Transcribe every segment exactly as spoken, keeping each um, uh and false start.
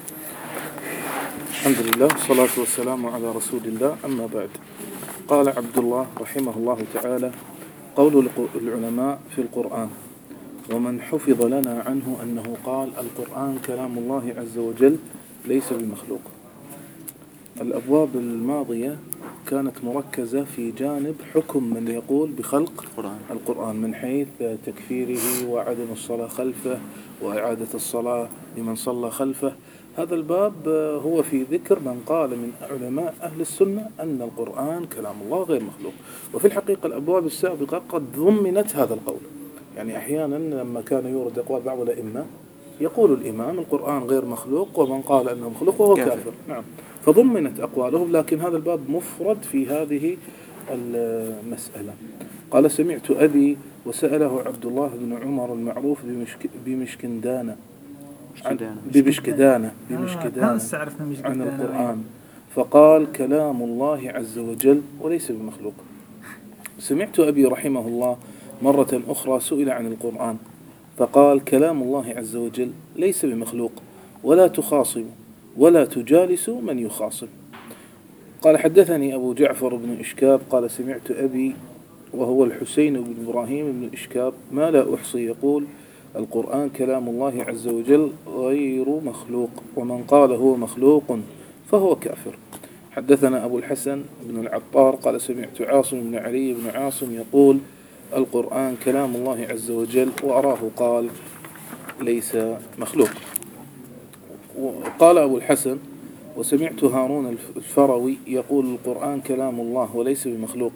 الحمد لله والصلاة والسلام على رسول الله. أما بعد، قال عبد الله رحمه الله تعالى: قول العلماء في القرآن. ومن حفظ لنا عنه أنه قال: القرآن كلام الله عز وجل ليس بمخلوق. الأبواب الماضية كانت مركزة في جانب حكم من يقول بخلق القرآن من حيث تكفيره وعدم الصلاة خلفه وإعادة الصلاة لمن صلى خلفه. هذا الباب هو في ذكر من قال من علماء أهل السنة أن القرآن كلام الله غير مخلوق. وفي الحقيقة الأبواب السابقة قد ضمنت هذا القول. يعني أحيانا لما كان يورد أقوال بعض الأئمة يقول الإمام القرآن غير مخلوق، ومن قال أنه مخلوق وهو كافر. كافر. نعم، فضمنت أقوالهم، لكن هذا الباب مفرد في هذه المسألة. قال: سمعت أبي وسأله عبد الله بن عمر المعروف بمشك بمشكندانة بمشكدانة بمشكدانة عن القرآن، فقال: كلام الله عز وجل وليس بمخلوق. سمعت أبي رحمه الله مرة أخرى سئل عن القرآن فقال: كلام الله عز وجل ليس بمخلوق، ولا تخاصم ولا تجالس من يخاصم. قال: حدثني أبو جعفر بن إشكاب قال: سمعت أبي وهو الحسين بن إبراهيم بن إشكاب ما لا أحصي يقول: القرآن كلام الله عز وجل غير مخلوق، ومن قال هو مخلوق فهو كافر. حدثنا أبو الحسن بن العطار قال: سمعت عاصم بن علي بن عاصم يقول: القرآن كلام الله عز وجل، وأراه قال ليس مخلوق. وقال أبو الحسن: وسمعت هارون الفروي يقول: القرآن كلام الله وليس بمخلوق.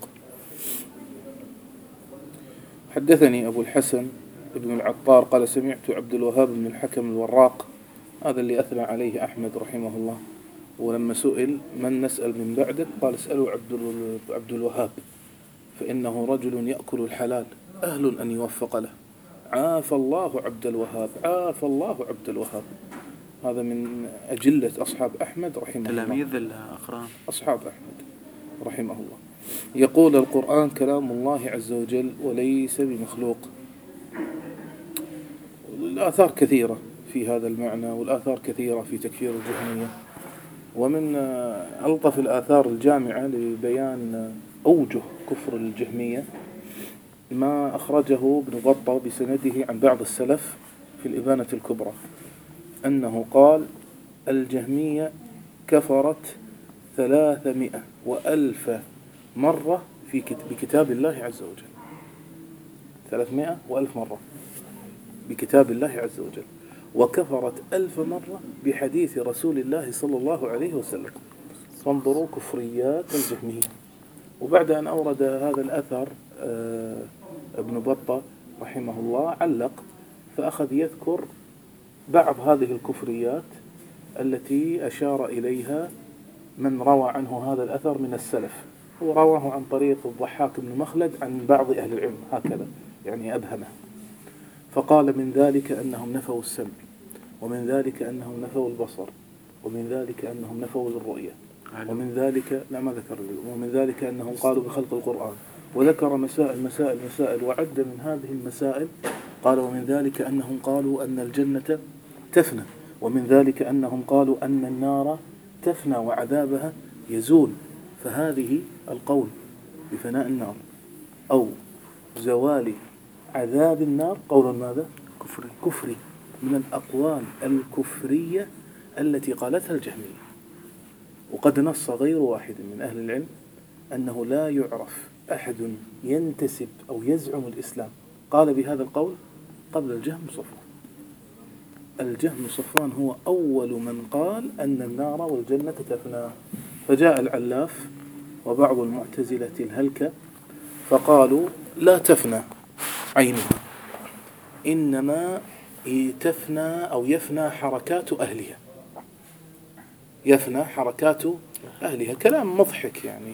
حدثني أبو الحسن ابن العطار قال: سمعت عبد الوهاب بن الحكم الوراق، هذا اللي أثنى عليه أحمد رحمه الله، ولما سئل من نسأل من بعدك قال: اسألوا عبد الوهاب فإنه رجل يأكل الحلال أهل أن يوفق له. عاف الله عبد الوهاب، عاف الله عبد الوهاب. هذا من أجلة أصحاب أحمد رحمه الله، تلاميذ الأقران أصحاب أحمد رحمه الله. يقول: القرآن كلام الله عز وجل وليس بمخلوق. الآثار كثيرة في هذا المعنى، والآثار كثيرة في تكفير الجهمية. ومن ألطف الآثار الجامعة لبيان أوجه كفر الجهمية ما أخرجه ابن بطة بسنده عن بعض السلف في الإبانة الكبرى أنه قال: الجهمية كفرت ثلاثمائة وألف مرة في بكتاب الله عز وجل. ثلاثمائة وألف مرة بكتاب الله عز وجل، وكفرت ألف مرة بحديث رسول الله صلى الله عليه وسلم. فانظروا كفريات الجهمية. وبعد أن أورد هذا الأثر ابن بطة رحمه الله علق، فأخذ يذكر بعض هذه الكفريات التي أشار إليها من روى عنه هذا الأثر من السلف. هو رواه عن طريق الضحاك بن مخلد عن بعض أهل العلم هكذا، يعني أبهمه. فقال: من ذلك أنهم نفوا السمع، ومن ذلك أنهم نفوا البصر، ومن ذلك أنهم نفوا الرؤية، ومن ذلك لا ما ذكر ومن ذلك أنهم قالوا بخلق القرآن، وذكر مسائل مسائل مسائل وعد من هذه المسائل. قال: ومن ذلك أنهم قالوا أن الجنة تفنى، ومن ذلك أنهم قالوا أن النار تفنى وعذابها يزول. فهذه القول بفناء النار أو زوال عذاب النار قول ماذا؟ كفري. كفري، من الأقوال الكفرية التي قالتها الجهمية. وقد نص غير واحد من أهل العلم أنه لا يعرف أحد ينتسب أو يزعم الإسلام قال بهذا القول قبل الجهم صفوان. الجهم صفوان هو أول من قال أن النار والجنة تفنى. فجاء العلاف وبعض المعتزلة الهلكة فقالوا: لا تفنى عينها، إنما تفنى أو يفنى حركات أهلها، يفنى حركات أهلها. كلام مضحك يعني،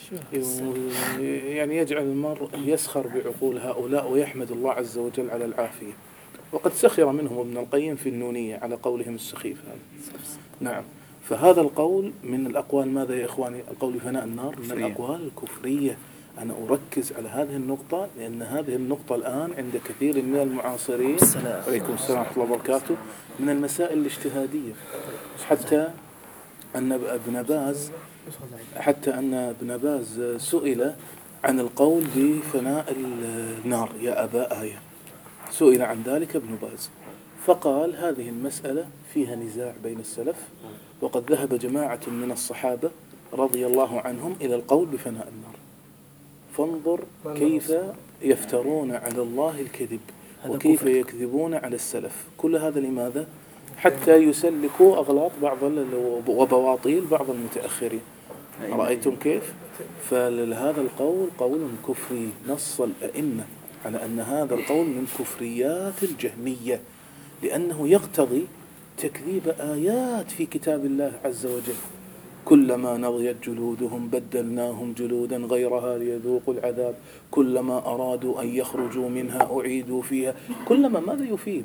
يعني يجعل المرء يسخر بعقول هؤلاء ويحمد الله عز وجل على العافية. وقد سخر منهم ابن القيم في النونية على قولهم السخيف هذا. نعم. فهذا القول من الأقوال ماذا يا إخواني؟ القول بفناء النار من الأقوال الكفرية أنا أركز على هذه النقطة لأن هذه النقطة الآن عند كثير من المعاصرين عليكم السلام ورحمة الله وبركاته من المسائل الاجتهادية. حتى أن ابن باز حتى أن ابن باز سئل عن القول بفناء النار يا أبا آية، سئل عن ذلك ابن باز فقال هذه المسألة فيها نزاع بين السلف، وقد ذهب جماعة من الصحابة رضي الله عنهم إلى القول بفناء النار. فانظر كيف يفترون على الله الكذب وكيف يكذبون على السلف. كل هذا لماذا؟ حتى يسلكوا أغلاط بعض وبواطيل بعض المتأخرين. رأيتم كيف؟ فلهذا القول قول كفري، نص الأئمة على أن هذا القول من كفريات الجهمية، لأنه يقتضي تكذيب آيات في كتاب الله عز وجل. كلما نضجت جلودهم بدلناهم جلودا غيرها ليذوقوا العذاب، كلما أرادوا أن يخرجوا منها أعيدوا فيها، كلما ماذا يفيد؟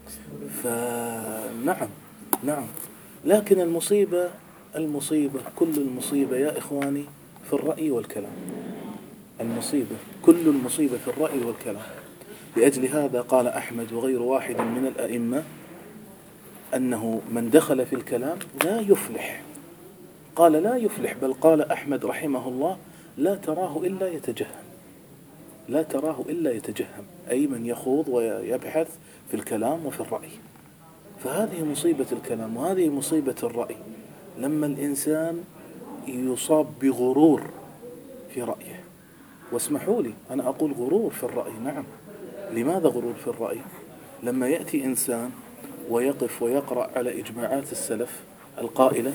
فنعم نعم لكن المصيبة المصيبة كل المصيبة يا إخواني في الرأي والكلام. المصيبة كل المصيبة في الرأي والكلام. لأجل هذا قال أحمد وغير واحد من الأئمة أنه من دخل في الكلام لا يفلح. قال لا يفلح، بل قال أحمد رحمه الله لا تراه إلا يتجهم، لا تراه إلا يتجهم، أي من يخوض ويبحث في الكلام وفي الرأي. فهذه مصيبة الكلام وهذه مصيبة الرأي، لما الإنسان يصاب بغرور في رأيه. واسمحوا لي أنا أقول غرور في الرأي، نعم. لماذا غرور في الرأي؟ لما يأتي إنسان ويقف ويقرأ على إجماعات السلف القائلة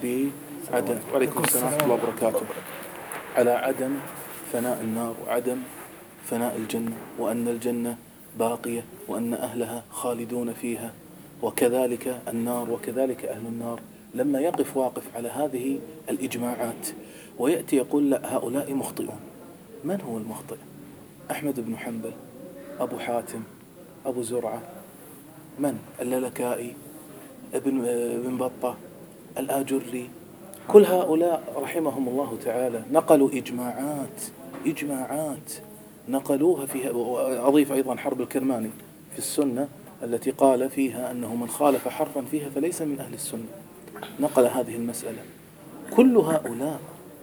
بعدم وعليكم السلام ورحمة الله وبركاته على عدم فناء النار وعدم فناء الجنة، وأن الجنة باقية وأن أهلها خالدون فيها، وكذلك النار وكذلك أهل النار. لما يقف واقف على هذه الإجماعات ويأتي يقول لا هؤلاء مخطئون. من هو المخطئ؟ أحمد بن حنبل، أبو حاتم، أبو زرعة، من؟ اللالكائي، ابن ابن بطة، الآجري، كل هؤلاء رحمهم الله تعالى نقلوا إجماعات إجماعات نقلوها فيها. أضيف أيضا حرب الكرماني في السنة التي قال فيها أنه من خالف حرفا فيها فليس من أهل السنة، نقل هذه المسألة. كل هؤلاء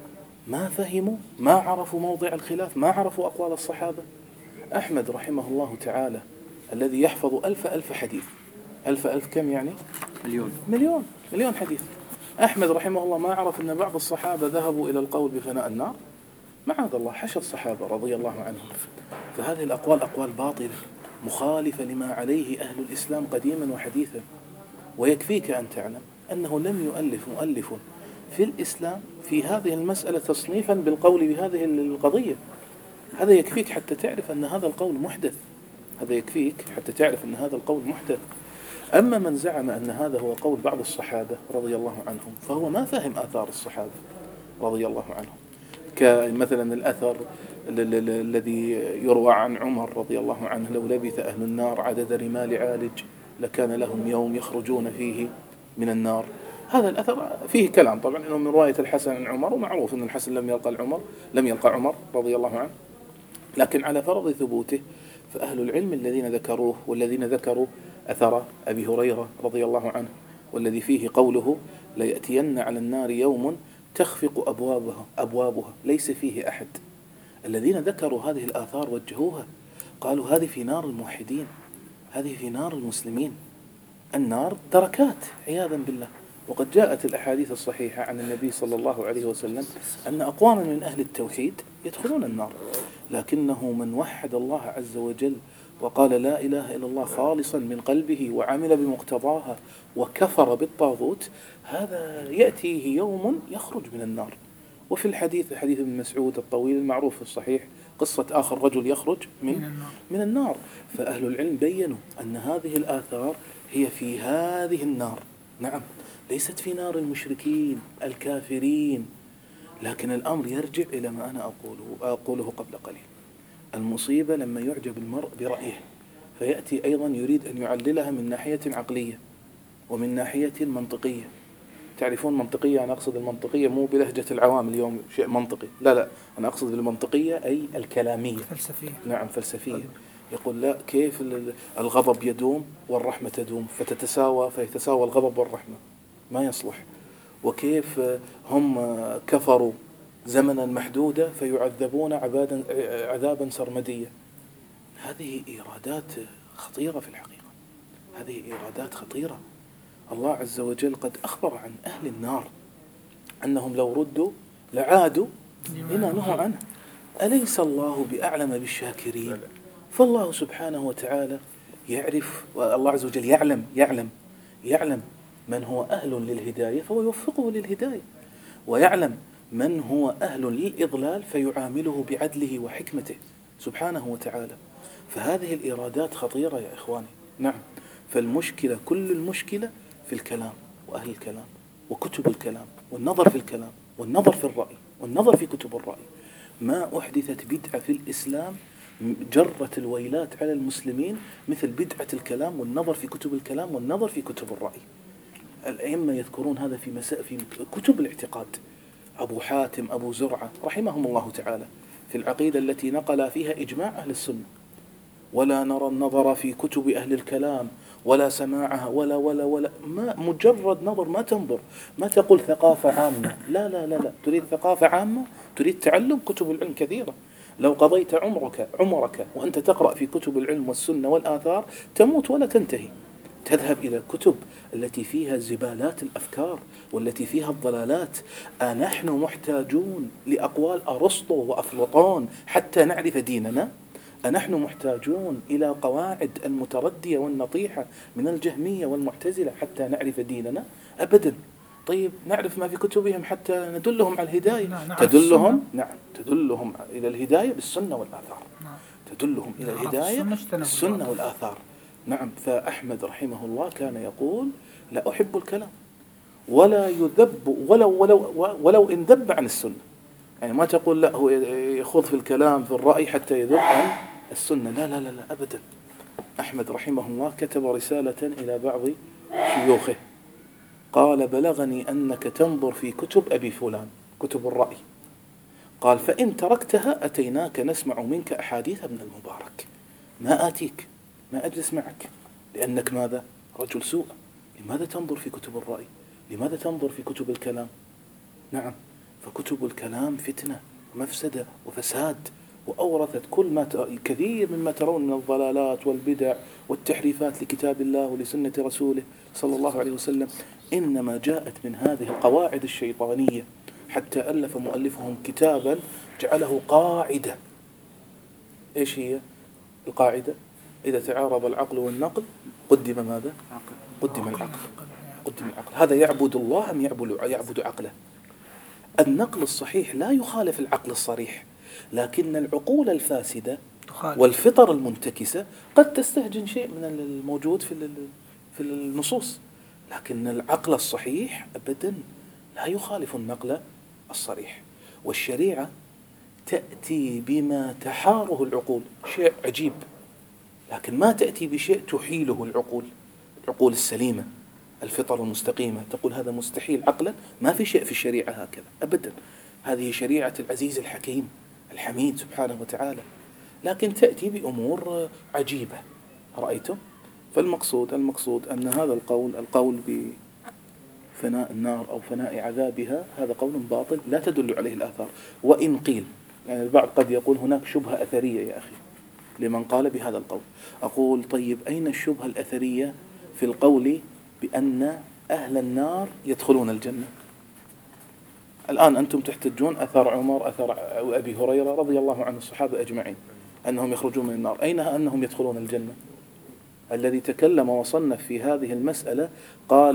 ما فهموا، ما عرفوا موضع الخلاف، ما عرفوا أقوال الصحابة. أحمد رحمه الله تعالى الذي يحفظ ألف ألف حديث، ألف ألف كم يعني؟ مليون مليون مليون حديث. أحمد رحمه الله ما عرف أن بعض الصحابة ذهبوا إلى القول بفناء النار؟ معاذ الله، حشى الصحابة رضي الله عنهم. فهذه الأقوال أقوال باطلة مخالفة لما عليه أهل الإسلام قديما وحديثا. ويكفيك أن تعلم أنه لم يؤلف مؤلف في الإسلام في هذه المسألة تصنيفا بالقول بهذه القضية. هذا يكفيك حتى تعرف أن هذا القول محدث، هذا يكفيك حتى تعرف أن هذا القول محدث. أما من زعم أن هذا هو قول بعض الصحابة رضي الله عنهم فهو ما فهم آثار الصحابة رضي الله عنهم. كمثلا الأثر الذي يروى عن عمر رضي الله عنه لو لبث أهل النار عدد رمال عالج لكان لهم يوم يخرجون فيه من النار. هذا الأثر فيه كلام طبعا إنه من رواية الحسن عن عمر، ومعروف أن الحسن لم يلقى العمر لم يلقى عمر رضي الله عنه، لكن على فرض ثبوته فأهل العلم الذين ذكروه والذين ذكروا أثر أبي هريرة رضي الله عنه والذي فيه قوله ليأتين على النار يوم تخفق أبوابها أبوابها ليس فيه أحد، الذين ذكروا هذه الآثار وجهوها قالوا هذه في نار الموحدين، هذه في نار المسلمين. النار دركات عياذا بالله. وقد جاءت الأحاديث الصحيحة عن النبي صلى الله عليه وسلم أن أقواما من أهل التوحيد يدخلون النار، لكنه من وحد الله عز وجل وقال لا إله إلا الله خالصا من قلبه وعمل بمقتضاها وكفر بالطاغوت، هذا يأتيه يوم يخرج من النار. وفي الحديث حديث ابن مسعود الطويل المعروف في الصحيح قصة آخر رجل يخرج من, من النار. فأهل العلم بيّنوا أن هذه الآثار هي في هذه النار، نعم، ليست في نار المشركين الكافرين. لكن الأمر يرجع إلى ما أنا أقوله, أقوله قبل قليل. المصيبة لما يعجب المرء برأيه فيأتي أيضا يريد أن يعللها من ناحية عقلية ومن ناحية منطقية. تعرفون منطقية، أنا أقصد المنطقية مو بلهجة العوام اليوم شيء منطقي، لا لا، أنا أقصد بالمنطقية أي الكلامية. فلسفية. نعم فلسفية. يقول لا، كيف الغضب يدوم والرحمة تدوم فتتساوى، فيتساوى الغضب والرحمة، ما يصلح. وكيف هم كفروا زمنا محدودا فيعذبون عبادا عذابا سرمديا. هذه إيرادات خطيرة في الحقيقة، هذه إيرادات خطيرة. الله عز وجل قد أخبر عن أهل النار أنهم لو ردوا لعادوا لما نهوا عنه. أليس الله بأعلم بالشاكرين؟ فالله سبحانه وتعالى يعرف، والله عز وجل يعلم يعلم يعلم من هو أهل للهداية فهو يوفقه للهداية، ويعلم من هو أهل للإضلال فيعامله بعدله وحكمته سبحانه وتعالى. فهذه الإرادات خطيرة يا إخواني. نعم، فالمشكلة كل المشكلة في الكلام وأهل الكلام وكتب الكلام والنظر في الكلام والنظر في الرأي والنظر في كتب الرأي. ما أحدثت بدعة في الإسلام جرت الويلات على المسلمين مثل بدعة الكلام والنظر في كتب الكلام والنظر في كتب الرأي. الأئمة يذكرون هذا في مساء في كتب الاعتقاد. أبو حاتم، أبو زرعة رحمهم الله تعالى في العقيدة التي نقل فيها إجماع أهل السنة، ولا نرى النظر في كتب أهل الكلام ولا سماعها ولا ولا ولا ما مجرد نظر، ما تنظر، ما تقول ثقافة عامة، لا لا لا لا، تريد ثقافة عامة، تريد تعلم، كتب العلم كثيرة. لو قضيت عمرك عمرك وأنت تقرأ في كتب العلم والسنة والآثار تموت ولا تنتهي. تذهب إلى الكتب التي فيها زبالات الأفكار والتي فيها الضلالات. أنحن محتاجون لأقوال أرسطو وأفلاطون حتى نعرف ديننا؟ أنحن محتاجون إلى قواعد المتردية والنطيحة من الجهمية والمعتزلة حتى نعرف ديننا؟ أبدا. طيب نعرف ما في كتبهم حتى ندلهم على الهداية. تدلهم نعم تدلهم إلى الهداية بالسنة والآثار. تدلهم إلى الهداية بالسنة والآثار. نعم. فأحمد رحمه الله كان يقول لا أحب الكلام ولا يذب ولو ولو ولو إن ذب عن السنة. يعني ما تقول لا هو يخوض في الكلام في الرأي حتى يذب عن السنة، لا لا لا لا أبدا. أحمد رحمه الله كتب رسالة إلى بعض شيوخه قال بلغني أنك تنظر في كتب أبي فلان، كتب الرأي، قال فإن تركتها أتيناك نسمع منك أحاديث ابن المبارك، ما آتيك، ما أجلس معك، لأنك ماذا؟ رجل سوء. لماذا تنظر في كتب الرأي؟ لماذا تنظر في كتب الكلام؟ نعم، فكتب الكلام فتنة ومفسدة وفساد، وأورثت كل ما ت... كثير مما ترون من الضلالات والبدع والتحريفات لكتاب الله ولسنة رسوله صلى الله عليه وسلم إنما جاءت من هذه القواعد الشيطانية. حتى ألف مؤلفهم كتابا جعله قاعدة. إيش هي القاعدة؟ إذا تعارض العقل والنقل قدم ماذا؟ قدم العقل. قدم العقل. هذا يعبد الله أم يعبد يعبد عقله؟ النقل الصحيح لا يخالف العقل الصريح، لكن العقول الفاسدة والفطر المنتكسة قد تستهجن شيء من الموجود في في النصوص، لكن العقل الصحيح أبدا لا يخالف النقل الصريح. والشريعة تأتي بما تحاره العقول، شيء عجيب، لكن ما تأتي بشيء تحيله العقول، العقول السليمة الفطر المستقيمة تقول هذا مستحيل عقلا. ما في شيء في الشريعة هكذا أبدا. هذه شريعة العزيز الحكيم الحميد سبحانه وتعالى، لكن تأتي بأمور عجيبة. رأيتم؟ فالمقصود المقصود أن هذا القول القول بفناء النار أو فناء عذابها هذا قول باطل لا تدل عليه الآثار. وإن قيل، يعني البعض قد يقول هناك شبهة أثرية يا أخي لمن قال بهذا القول. أقول طيب أين الشبهة الأثرية في القول بأن أهل النار يدخلون الجنة؟ الآن أنتم تحتجون أثر عمر أثر أبي هريرة رضي الله عنه الصحابة أجمعين أنهم يخرجون من النار، أين أنهم يدخلون الجنة؟ الذي تكلم وصنف في هذه المسألة قال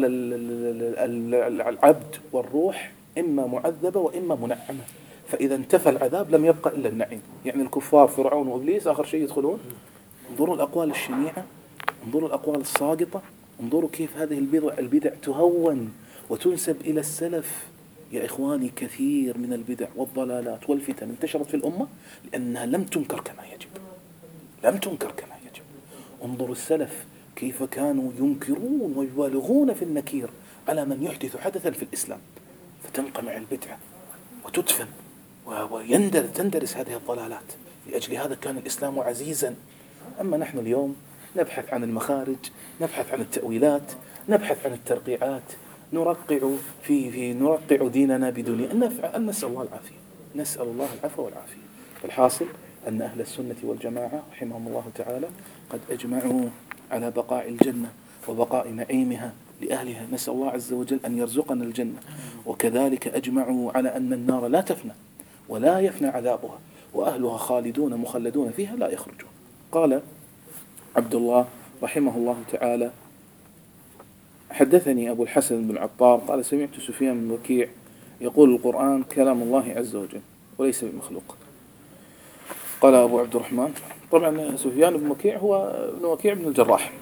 العبد والروح إما معذبة وإما منعمة، فإذا انتفى العذاب لم يبقى إلا النعيم. يعني الكفار فرعون وإبليس آخر شيء يدخلون. انظروا الأقوال الشنيعة، انظروا الأقوال الساقطة، انظروا كيف هذه البدع البدع تهون وتنسب إلى السلف. يا إخواني كثير من البدع والضلالات والفتن انتشرت في الأمة لأنها لم تنكر كما يجب، لم تنكر كما يجب. انظروا السلف كيف كانوا ينكرون ويبالغون في النكير على من يحدث حدثا في الإسلام، فتنقمع البدعة وتدفن ويندر تندرس هذه الضلالات. لأجل هذا كان الإسلام عزيزا. أما نحن اليوم نبحث عن المخارج، نبحث عن التأويلات، نبحث عن الترقيعات، نرقع في في نرقع ديننا بدون أن نسأل الله العافية، نسأل الله العفو والعافية. الحاصل أن أهل السنة والجماعة رحمهم الله تعالى قد أجمعوا على بقاء الجنة وبقاء نعيمها لأهلها. نسأل الله عز وجل أن يرزقنا الجنة. وكذلك أجمعوا على أن النار لا تفنى ولا يفنى عذابها، وأهلها خالدون مخلدون فيها لا يخرجون. قال عبد الله رحمه الله تعالى: حدثني أبو الحسن بن عطار قال: سمعت سفيان بن وكيع يقول: القرآن كلام الله عز وجل وليس بمخلوق. قال أبو عبد الرحمن: طبعا سفيان بن وكيع هو ابن وكيع بن الجراح،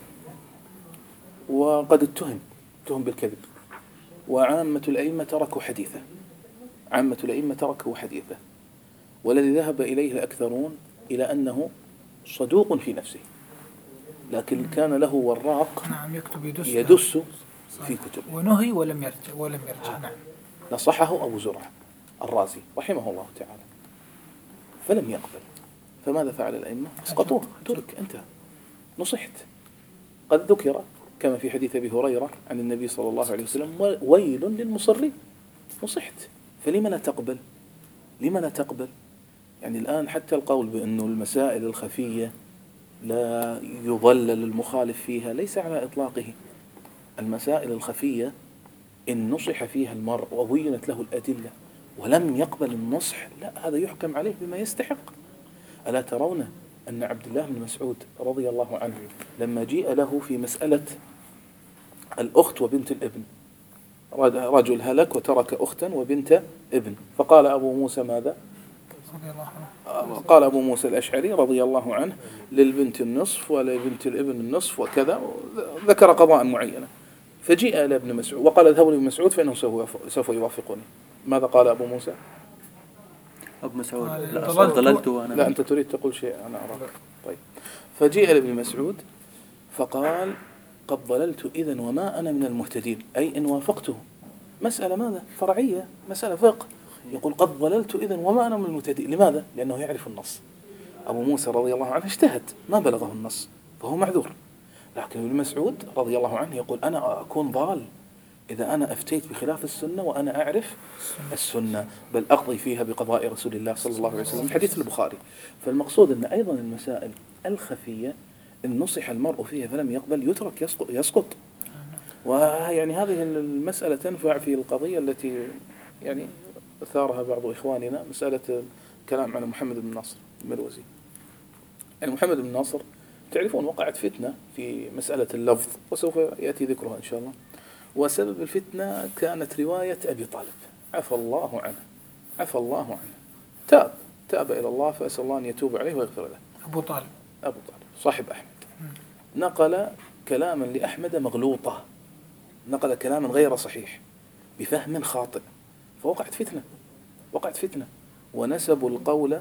وقد اتهم اتهم بالكذب، وعامة الأئمة تركوا حديثه، عامة الأئمة تركوا حديثه، والذي ذهب إليه الأكثرون إلى أنه صدوق في نفسه، لكن كان له وراق نعم يكتب يدس, يدس في كتبه، ونهي ولم يرجع ولم يرجع نعم. نصحه أبو زرع الرازي رحمه الله تعالى فلم يقبل. فماذا فعل الأئمة؟ اسقطوه، ترك، انتهى، نصحت. قد ذكر كما في حديث أبي هريرة عن النبي صلى الله عليه وسلم: ويل للمصرين. نصحت، فلما لا تقبل؟ لما لا تقبل؟ يعني الآن حتى القول بأن المسائل الخفية لا يضلل المخالف فيها ليس على إطلاقه. المسائل الخفية إن نصح فيها المرء وبينت له الأدلة ولم يقبل النصح، لا، هذا يحكم عليه بما يستحق. ألا ترون أن عبد الله بن مسعود رضي الله عنه لما جيء له في مسألة الأخت وبنت الابن، رجل هلك وترك أختا وبنت ابن، فقال أبو موسى ماذا؟ قال أبو موسى الأشعري رضي الله عنه: للبنت النصف ولبنت الابن النصف وكذا، ذكر قضاء معينة. فجيء إلى ابن مسعود وقال: اذهبوا لابن مسعود فإنه سوف يوافقني. ماذا قال أبو موسى؟ أبو مسعود: لا ضللت وأنا. لا، أنت تريد تقول شيء أنا أراك. طيب. فجيء إلى ابن مسعود فقال: قد ضللت إذن وما أنا من المهتدين، أي إن وافقته. مسألة ماذا؟ فرعية، مسألة فقه. يقول: قد ضللت إذن وما أنا من المهتدين. لماذا؟ لأنه يعرف النص. أبو موسى رضي الله عنه اجتهد ما بلغه النص فهو معذور، لكن ابن مسعود رضي الله عنه يقول: أنا أكون ضال إذا أنا أفتيت بخلاف السنة وأنا أعرف السنة، بل أقضي فيها بقضاء رسول الله صلى الله عليه وسلم، حديث البخاري. فالمقصود أن أيضا المسائل الخفية إن نصح المرء فيها فلم يقبل يترك، يسقط, يسقط. ويعني هذه المسألة تنفع في القضية التي يعني أثارها بعض إخواننا، مسألة كلام عن محمد بن ناصر المروزي. يعني محمد بن ناصر تعرفون وقعت فتنة في مسألة اللفظ وسوف يأتي ذكرها إن شاء الله، وسبب الفتنة كانت رواية أبي طالب عفى الله عنه، عفى الله عنه، تاب تاب إلى الله، فأسأل الله أن يتوب عليه ويغفر له. أبو طالب أبو طالب صاحب أحمد نقل كلاما لأحمد مغلوطة، نقل كلاما غير صحيح بفهم خاطئ، فوقعت فتنة، وقعت فتنة ونسبوا القول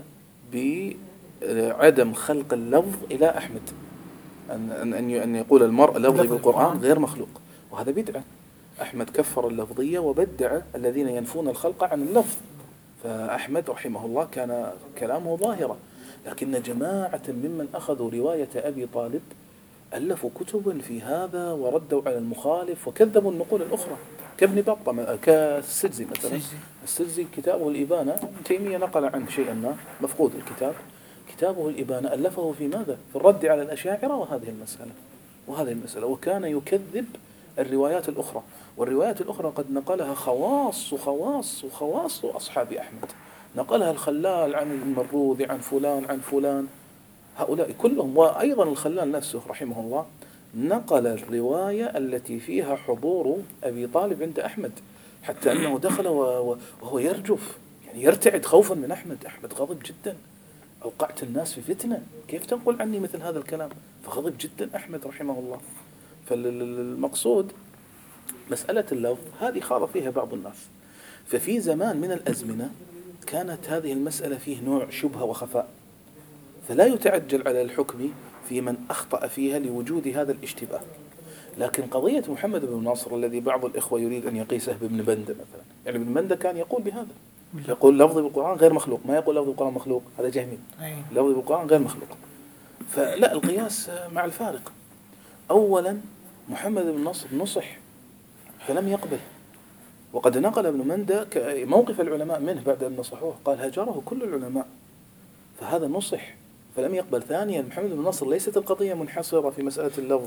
بعدم خلق اللفظ إلى أحمد، أن أن أن يقول المرء لفظي بالقرآن غير مخلوق، وهذا بدعة. أحمد كفر اللفظية وبدع الذين ينفون الخلق عن اللفظ. فأحمد رحمه الله كان كلامه ظاهرة، لكن جماعة ممن أخذوا رواية أبي طالب ألفوا كتبا في هذا وردوا على المخالف وكذبوا النقول الأخرى، كابن بطة كالسجزي مثلا. السجزي كتابه الإبانة، ابن تيمية نقل عنه شيئا ما مفقود الكتاب، كتابه الإبانة ألفه في ماذا؟ في الرد على الأشاعرة وهذه المسألة وهذه المسألة وكان يكذب الروايات الأخرى، والروايات الأخرى قد نقلها خواص وخواص وخواص أصحاب أحمد، نقلها الخلال عن المروذي عن فلان عن فلان، هؤلاء كلهم. وأيضا الخلال نفسه رحمه الله نقل الرواية التي فيها حضور أبي طالب عند أحمد، حتى أنه دخل وهو يرجف، يعني يرتعد خوفا من أحمد. أحمد غضب جدا، أوقعت الناس في فتنة، كيف تنقل عني مثل هذا الكلام؟ فغضب جدا أحمد رحمه الله. فالمقصود مسألة اللفظ هذه خاض فيها بعض الناس، ففي زمان من الأزمنة كانت هذه المسألة فيه نوع شبهة وخفاء، فلا يتعجل على الحكم في من أخطأ فيها لوجود هذا الاشتباه. لكن قضية محمد بن ناصر الذي بعض الإخوة يريد أن يقيسه بابن بندة مثلا، يعني ابن بندة كان يقول بهذا، يقول لفظي بالقرآن غير مخلوق، ما يقول لفظي بالقرآن مخلوق، هذا جهمي، لفظي بالقرآن غير مخلوق. فلا، القياس مع الفارق. أولا محمد بن ناصر نصح فلم يقبل، وقد نقل ابن مندة موقف العلماء منه بعد أن نصحوه، قال هجره كل العلماء، فهذا نصح فلم يقبل. ثانيا محمد بن ناصر ليست القضية منحصرة في مسألة اللفظ،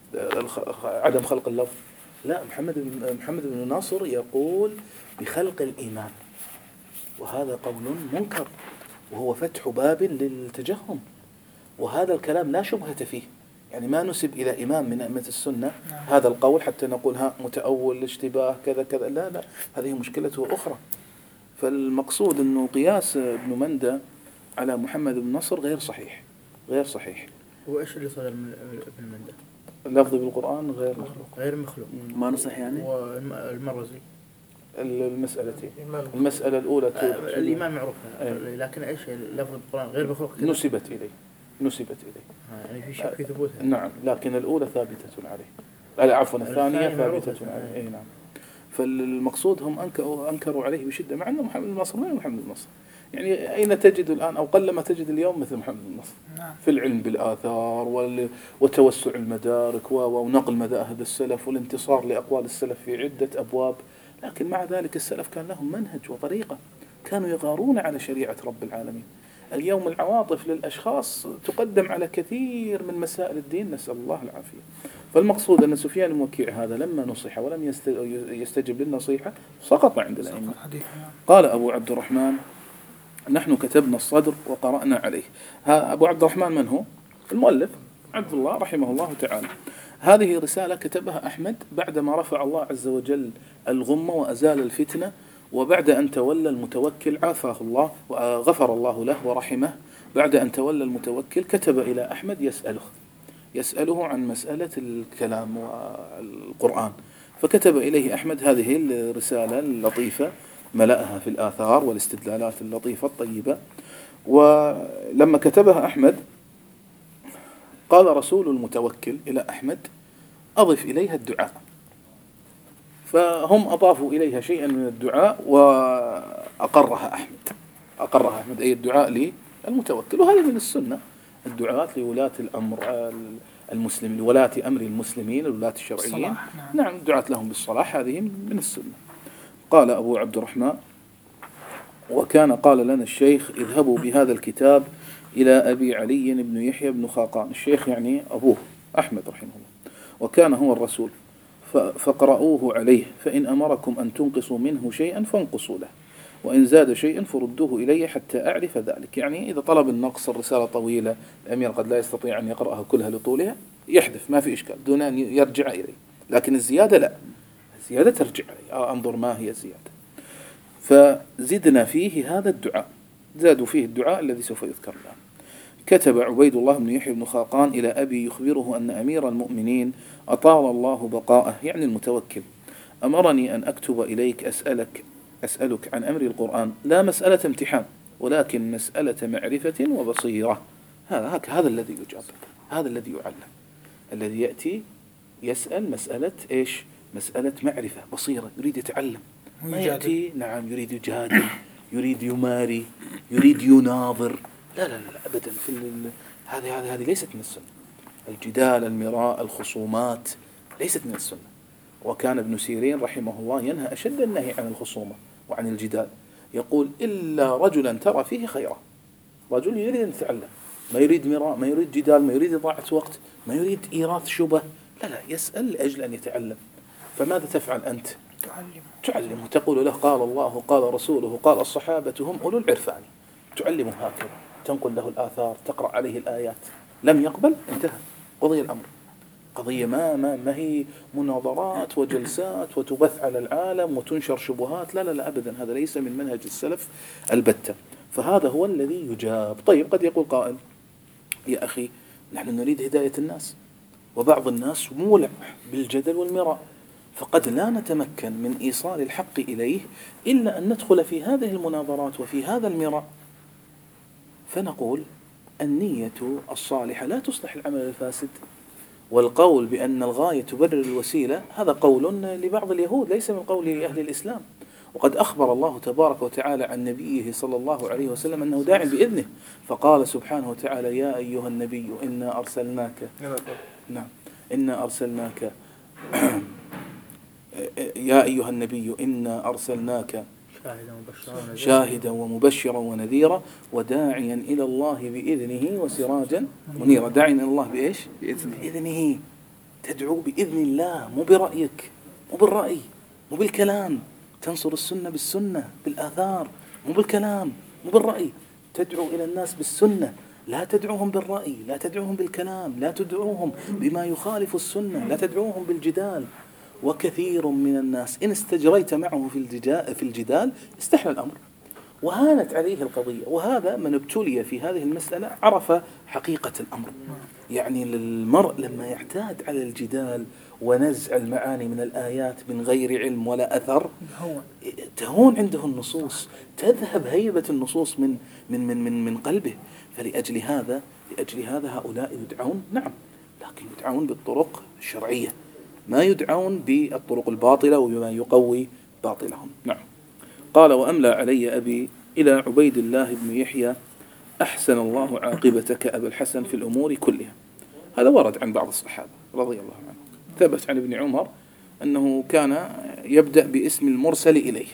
عدم خلق اللفظ، لا، محمد بن محمد بن ناصر يقول بخلق الإيمان، وهذا قول منكر، وهو فتح باب للتجهم، وهذا الكلام لا شبهة فيه، يعني ما نسب إلى إمام من أئمة السنة هذا القول حتى نقول ها متأول اشتباه كذا كذا، لا لا، هذه مشكلته أخرى. فالمقصود أنه قياس ابن مندة على محمد بن نصر غير صحيح، غير صحيح. وإيش اللي صدر من ابن مندة؟ اللفظ بالقرآن غير مخلوق، غير مخلوق، ما نصح يعني. والمروزي المسألتين، المسألة الأولى الإيمان معروف، لكن إيش اللفظ بالقرآن غير مخلوق نسبت إليه، نسبت إليه، يعني في شك في ثبوتها. نعم، لكن الأولى ثابتة عليه، عفوا الثانية ثابتة عليه. أي نعم. فالمقصود هم أنكروا أنكروا عليه بشدة، مع أنه محمد بن ناصر ما هو محمد بن ناصر، يعني أين تجد الآن أو قلما تجد اليوم مثل محمد بن ناصر في العلم بالآثار وتوسع المدارك ونقل مذاهب السلف والانتصار لأقوال السلف في عدة أبواب. لكن مع ذلك السلف كان لهم منهج وطريقة، كانوا يغارون على شريعة رب العالمين. اليوم العواطف للأشخاص تقدم على كثير من مسائل الدين، نسأل الله العافية. فالمقصود أن سفيان الموكيع هذا لما نصح ولم يستجب للنصيحة سقط عند الأئمة. قال أبو عبد الرحمن نحن كتبنا الصدر وقرأنا عليه. ها أبو عبد الرحمن من هو؟ المؤلف عبد الله رحمه الله تعالى. هذه رسالة كتبها أحمد بعدما رفع الله عز وجل الغمة وأزال الفتنة، وبعد أن تولى المتوكل عافاه الله وغفر الله له ورحمه. بعد أن تولى المتوكل كتب إلى أحمد يسأله يسأله عن مسألة الكلام والقرآن، فكتب إليه أحمد هذه الرسالة اللطيفة ملأها في الآثار والاستدلالات اللطيفة الطيبة. ولما كتبها أحمد قال رسول المتوكل إلى أحمد أضف إليها الدعاء، فهم أضافوا إليها شيئا من الدعاء وأقرها أحمد أقرها أحمد أي الدعاء للمتوكل. وهذا من السنة، الدعاء لولاة الأمر المسلمين، لولاة أمر المسلمين، لولاة الشرعيين، نعم, نعم الدعاء لهم بالصلاح هذه من السنة. قال أبو عبد الرحمن وكان قال لنا الشيخ اذهبوا بهذا الكتاب إلى أبي علي بن يحيى بن خاقان، الشيخ يعني أبوه أحمد رحمه الله، وكان هو الرسول، فقرأوه عليه، فإن أمركم أن تنقصوا منه شيئا فانقصوا له، وإن زاد شيئا فردوه إلي حتى أعرف ذلك. يعني إذا طلب النقص الرسالة طويلة الأمير قد لا يستطيع أن يقرأها كلها لطولها يحذف ما في إشكال دون أن يرجع إليه، لكن الزيادة لا، الزيادة ترجع إليه، أنظر ما هي الزيادة. فزدنا فيه هذا الدعاء، زادوا فيه الدعاء الذي سوف يذكر الآن. كتب عبيد الله بن يحيى بن خاقان إلى أبي يخبره أن أمير المؤمنين أطال الله بقاءه يعني المتوكل أمرني أن أكتب إليك أسألك أسألك عن أمر القرآن، لا مسألة امتحان ولكن مسألة معرفة وبصيرة. هذا هذا الذي يجاب، هذا الذي يعلم، الذي يأتي يسأل مسألة إيش؟ مسألة معرفة بصيرة، يريد يتعلم، ما يأتي نعم يريد يجادل، يريد يماري، يريد يناظر، لا لا لا أبدا. في هذه هذه هذه ليست من السنة، الجدال المراء الخصومات ليست من السنة. وكان ابن سيرين رحمه الله ينهى أشد النهي عن الخصومة وعن الجدال، يقول إلا رجلا ترى فيه خيرا، رجل يريد أن يتعلم، ما يريد مراء، ما يريد جدال، ما يريد إضاعة وقت، ما يريد إيراث شبه، لا لا، يسأل لأجل أن يتعلم. فماذا تفعل أنت؟ تعلم تعلمه، تقول له قال الله قال رسوله قال الصحابة هم أولو العرفان، تعلمه هكذا، تنقل له الآثار، تقرأ عليه الآيات. لم يقبل انتهى، قضي الأمر. قضية ما ما ما هي مناظرات وجلسات وتبث على العالم وتنشر شبهات، لا لا لا أبدا، هذا ليس من منهج السلف البتة. فهذا هو الذي يجاب. طيب قد يقول قائل يا أخي نحن نريد هداية الناس، وبعض الناس مولع بالجدل والمراء، فقد لا نتمكن من إيصال الحق إليه إلا أن ندخل في هذه المناظرات وفي هذا المراء. فنقول النية الصالحة لا تصلح العمل الفاسد، والقول بأن الغاية تبرر الوسيلة هذا قول لبعض اليهود ليس من قول أهل الإسلام. وقد أخبر الله تبارك وتعالى عن نبيه صلى الله عليه وسلم أنه داع بإذنه، فقال سبحانه وتعالى: يا أيها النبي إنا أرسلناك نعم إنا أرسلناك يا أيها النبي إنا أرسلناك شاهدا ومبشرا ونذيرا وداعيا إلى الله بإذنه وسراجا منيرا. داعيا إلى الله بإيش؟ بإذنه. تدعو بإذن الله، مو برأيك، مو بالرأي، مو بالكلام. تنصر السنة بالسنة بالآثار، مو بالكلام، مو بالرأي. تدعو إلى الناس بالسنة، لا تدعوهم بالرأي، لا تدعوهم بالكلام، لا تدعوهم بما يخالف السنة، لا تدعوهم بالجدال. وكثير من الناس إن استجريت معه في الجدال استحلى الأمر وهانت عليه القضية. وهذا من ابتلي في هذه المسألة عرف حقيقة الأمر. يعني للمرء لما يعتاد على الجدال ونزع المعاني من الآيات من غير علم ولا أثر تهون عنده النصوص، تذهب هيبة النصوص من من من من من قلبه. فلأجل هذا لأجل هذا هؤلاء يدعون، نعم، لكن يدعون بالطرق الشرعية، ما يدعون بالطرق الباطلة وبما يقوي باطلهم. نعم. قال: وأملى علي أبي إلى عبيد الله بن يحيى أحسن الله عاقبتك أبا الحسن في الأمور كلها. هذا ورد عن بعض الصحابة رضي الله عنهم. ثبت عن ابن عمر أنه كان يبدأ باسم المرسل إليه،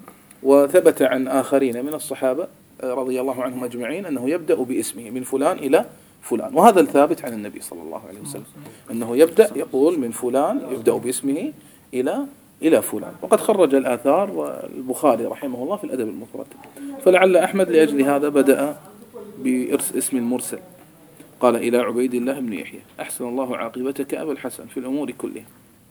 وثبت عن آخرين من الصحابة رضي الله عنهم أجمعين أنه يبدأ باسمه من فلان إلى فلان. وهذا الثابت عن النبي صلى الله عليه وسلم أنه يبدأ يقول من فلان، يبدأ باسمه إلى إلى فلان. وقد خرج الآثار والبخاري رحمه الله في الأدب المفرد. فلعل أحمد لأجل هذا بدأ بإرس اسم المرسل. قال: إلى عبيد الله بن يحيى أحسن الله عاقبتك أبا الحسن في الأمور كلها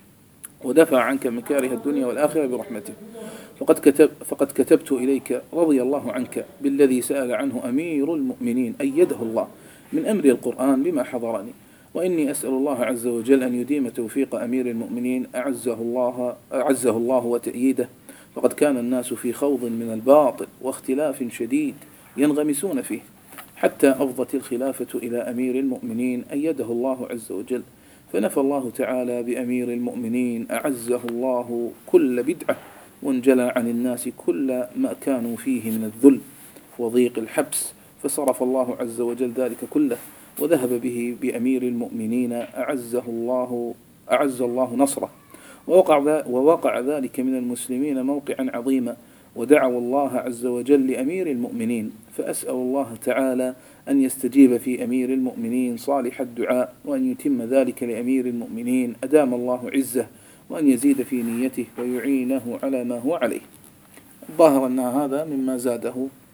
ودفع عنك مكاره الدنيا والآخرة برحمته. فقد, كتب فقد كتبت إليك رضي الله عنك بالذي سأل عنه أمير المؤمنين أيده الله من أمر القرآن بما حضرني، وإني أسأل الله عز وجل أن يديم توفيق أمير المؤمنين أعزه الله, أعزه الله وتأييده. فقد كان الناس في خوض من الباطل واختلاف شديد ينغمسون فيه حتى أفضت الخلافة إلى أمير المؤمنين أيده الله عز وجل، فنفى الله تعالى بأمير المؤمنين أعزه الله كل بدعة، وانجلى عن الناس كل ما كانوا فيه من الذل وضيق الحبس، فصرف الله عز وجل ذلك كله وذهب به بأمير المؤمنين أعزه الله أعز الله نصره. ووقع, ووقع ذلك من المسلمين موقعا عظيما، ودعوا الله عز وجل لأمير المؤمنين. فأسأل الله تعالى أن يستجيب في أمير المؤمنين صالح الدعاء، وأن يتم ذلك لأمير المؤمنين أدام الله عزه، وأن يزيد في نيته ويعينه على ما هو عليه. الظاهر أن هذا مما زاده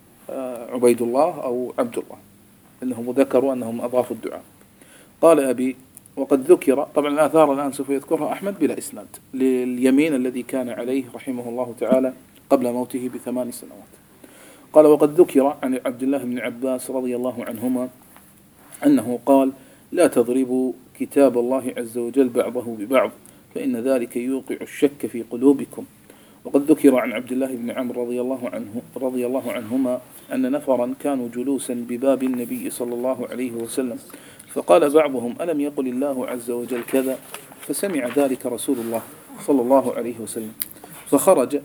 عبيد الله أو عبد الله، إنهم ذكروا أنهم أضافوا الدعاء. قال أبي: وقد ذكر، طبعا الآثار الآن سوف يذكرها أحمد بلا إسناد، لليمين الذي كان عليه رحمه الله تعالى قبل موته بثمان سنوات. قال: وقد ذكر عن عبد الله بن عباس رضي الله عنهما أنه قال: لا تضربوا كتاب الله عز وجل بعضه ببعض فإن ذلك يوقع الشك في قلوبكم. وقد ذكر عن عبد الله بن عمرو رضي الله عنه رضي الله عنهما أن نفرا كانوا جلوسا بباب النبي صلى الله عليه وسلم، فقال بعضهم: ألم يقل الله عز وجل كذا؟ فسمع ذلك رسول الله صلى الله عليه وسلم فخرج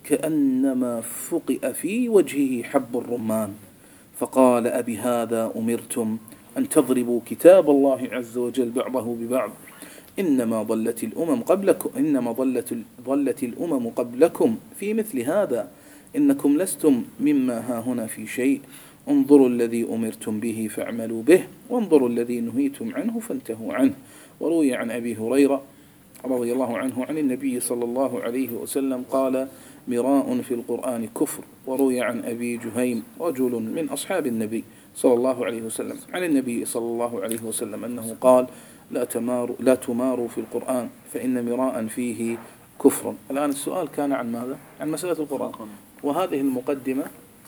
كأنما فقئ في وجهه حب الرمان، فقال: أبي هذا أمرتم أن تضربوا كتاب الله عز وجل بعضه ببعض؟ إنما ضلت الأمم قبلكم إنما ضلت ضلت الأمم قبلكم في مثل هذا، إنكم لستم مما ها هنا في شيء. انظروا الذي أمرتم به فاعملوا به، وانظروا الذي نهيتم عنه فانتهوا عنه. وروي عن أبي هريرة رضي الله عنه عن النبي صلى الله عليه وسلم قال: مراء في القرآن كفر. وروي عن أبي جهيم رجل من أصحاب النبي صلى الله عليه وسلم عن النبي صلى الله عليه وسلم أنه قال: لا تماروا, لا تماروا في القرآن فإن مراء فيه كفر. الآن السؤال كان عن ماذا؟ عن مسألة القرآن. وهذه المقدمة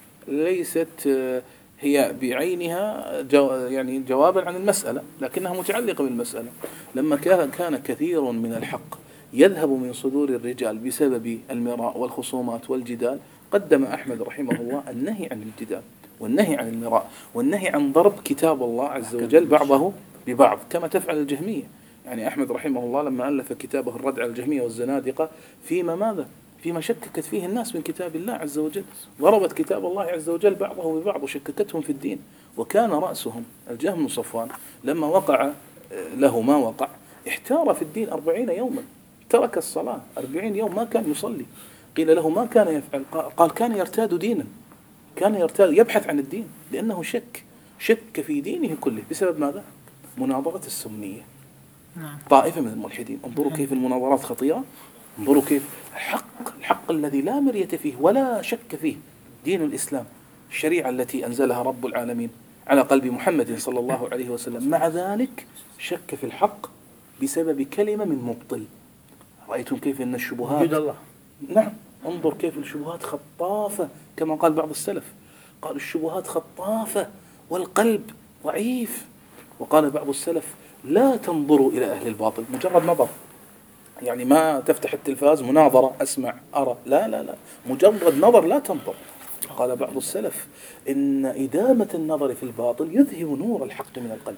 ليست هي بعينها جو يعني جوابا عن المسألة، لكنها متعلقة بالمسألة. لما كان كثير من الحق يذهب من صدور الرجال بسبب المراء والخصومات والجدال، قدم أحمد رحمه الله النهي عن الجدال والنهي عن المراء والنهي عن ضرب كتاب الله عز وجل بعضه ببعض كما تفعل الجهمية. يعني أحمد رحمه الله لما ألف كتابه الرد على الجهمية والزنادقة فيما ماذا؟ فيما شككت فيه الناس من كتاب الله عز وجل، ضربت كتاب الله عز وجل بعضه ببعض وشككتهم في الدين. وكان رأسهم الجهم بن صفوان لما وقع له ما وقع احتار في الدين أربعين يوما، ترك الصلاة أربعين يوم ما كان يصلي. قيل له ما كان يفعل؟ قال كان يرتاد دينا، كان يرتاد يبحث عن الدين لأنه شك شك في دينه كله بسبب ماذا؟ مناظرة السنية، نعم. طائفة من الملحدين. انظروا كيف المناظرات خطيرة، انظروا كيف الحق الحق الذي لا مرية فيه ولا شك فيه، دين الإسلام، الشريعة التي أنزلها رب العالمين على قلب محمد صلى الله عليه وسلم، مع ذلك شك في الحق بسبب كلمة من مبطل. رأيتم كيف أن الشبهات وجود الله. نعم، انظر كيف الشبهات خطافة، كما قال بعض السلف، قال الشبهات خطافة والقلب ضعيف. وقال بعض السلف لا تنظروا إلى أهل الباطل، مجرد نظر، يعني ما تفتح التلفاز مناظرة أسمع أرى، لا لا لا، مجرد نظر لا تنظر. قال بعض السلف إن إدامة النظر في الباطل يذهب نور الحق من القلب،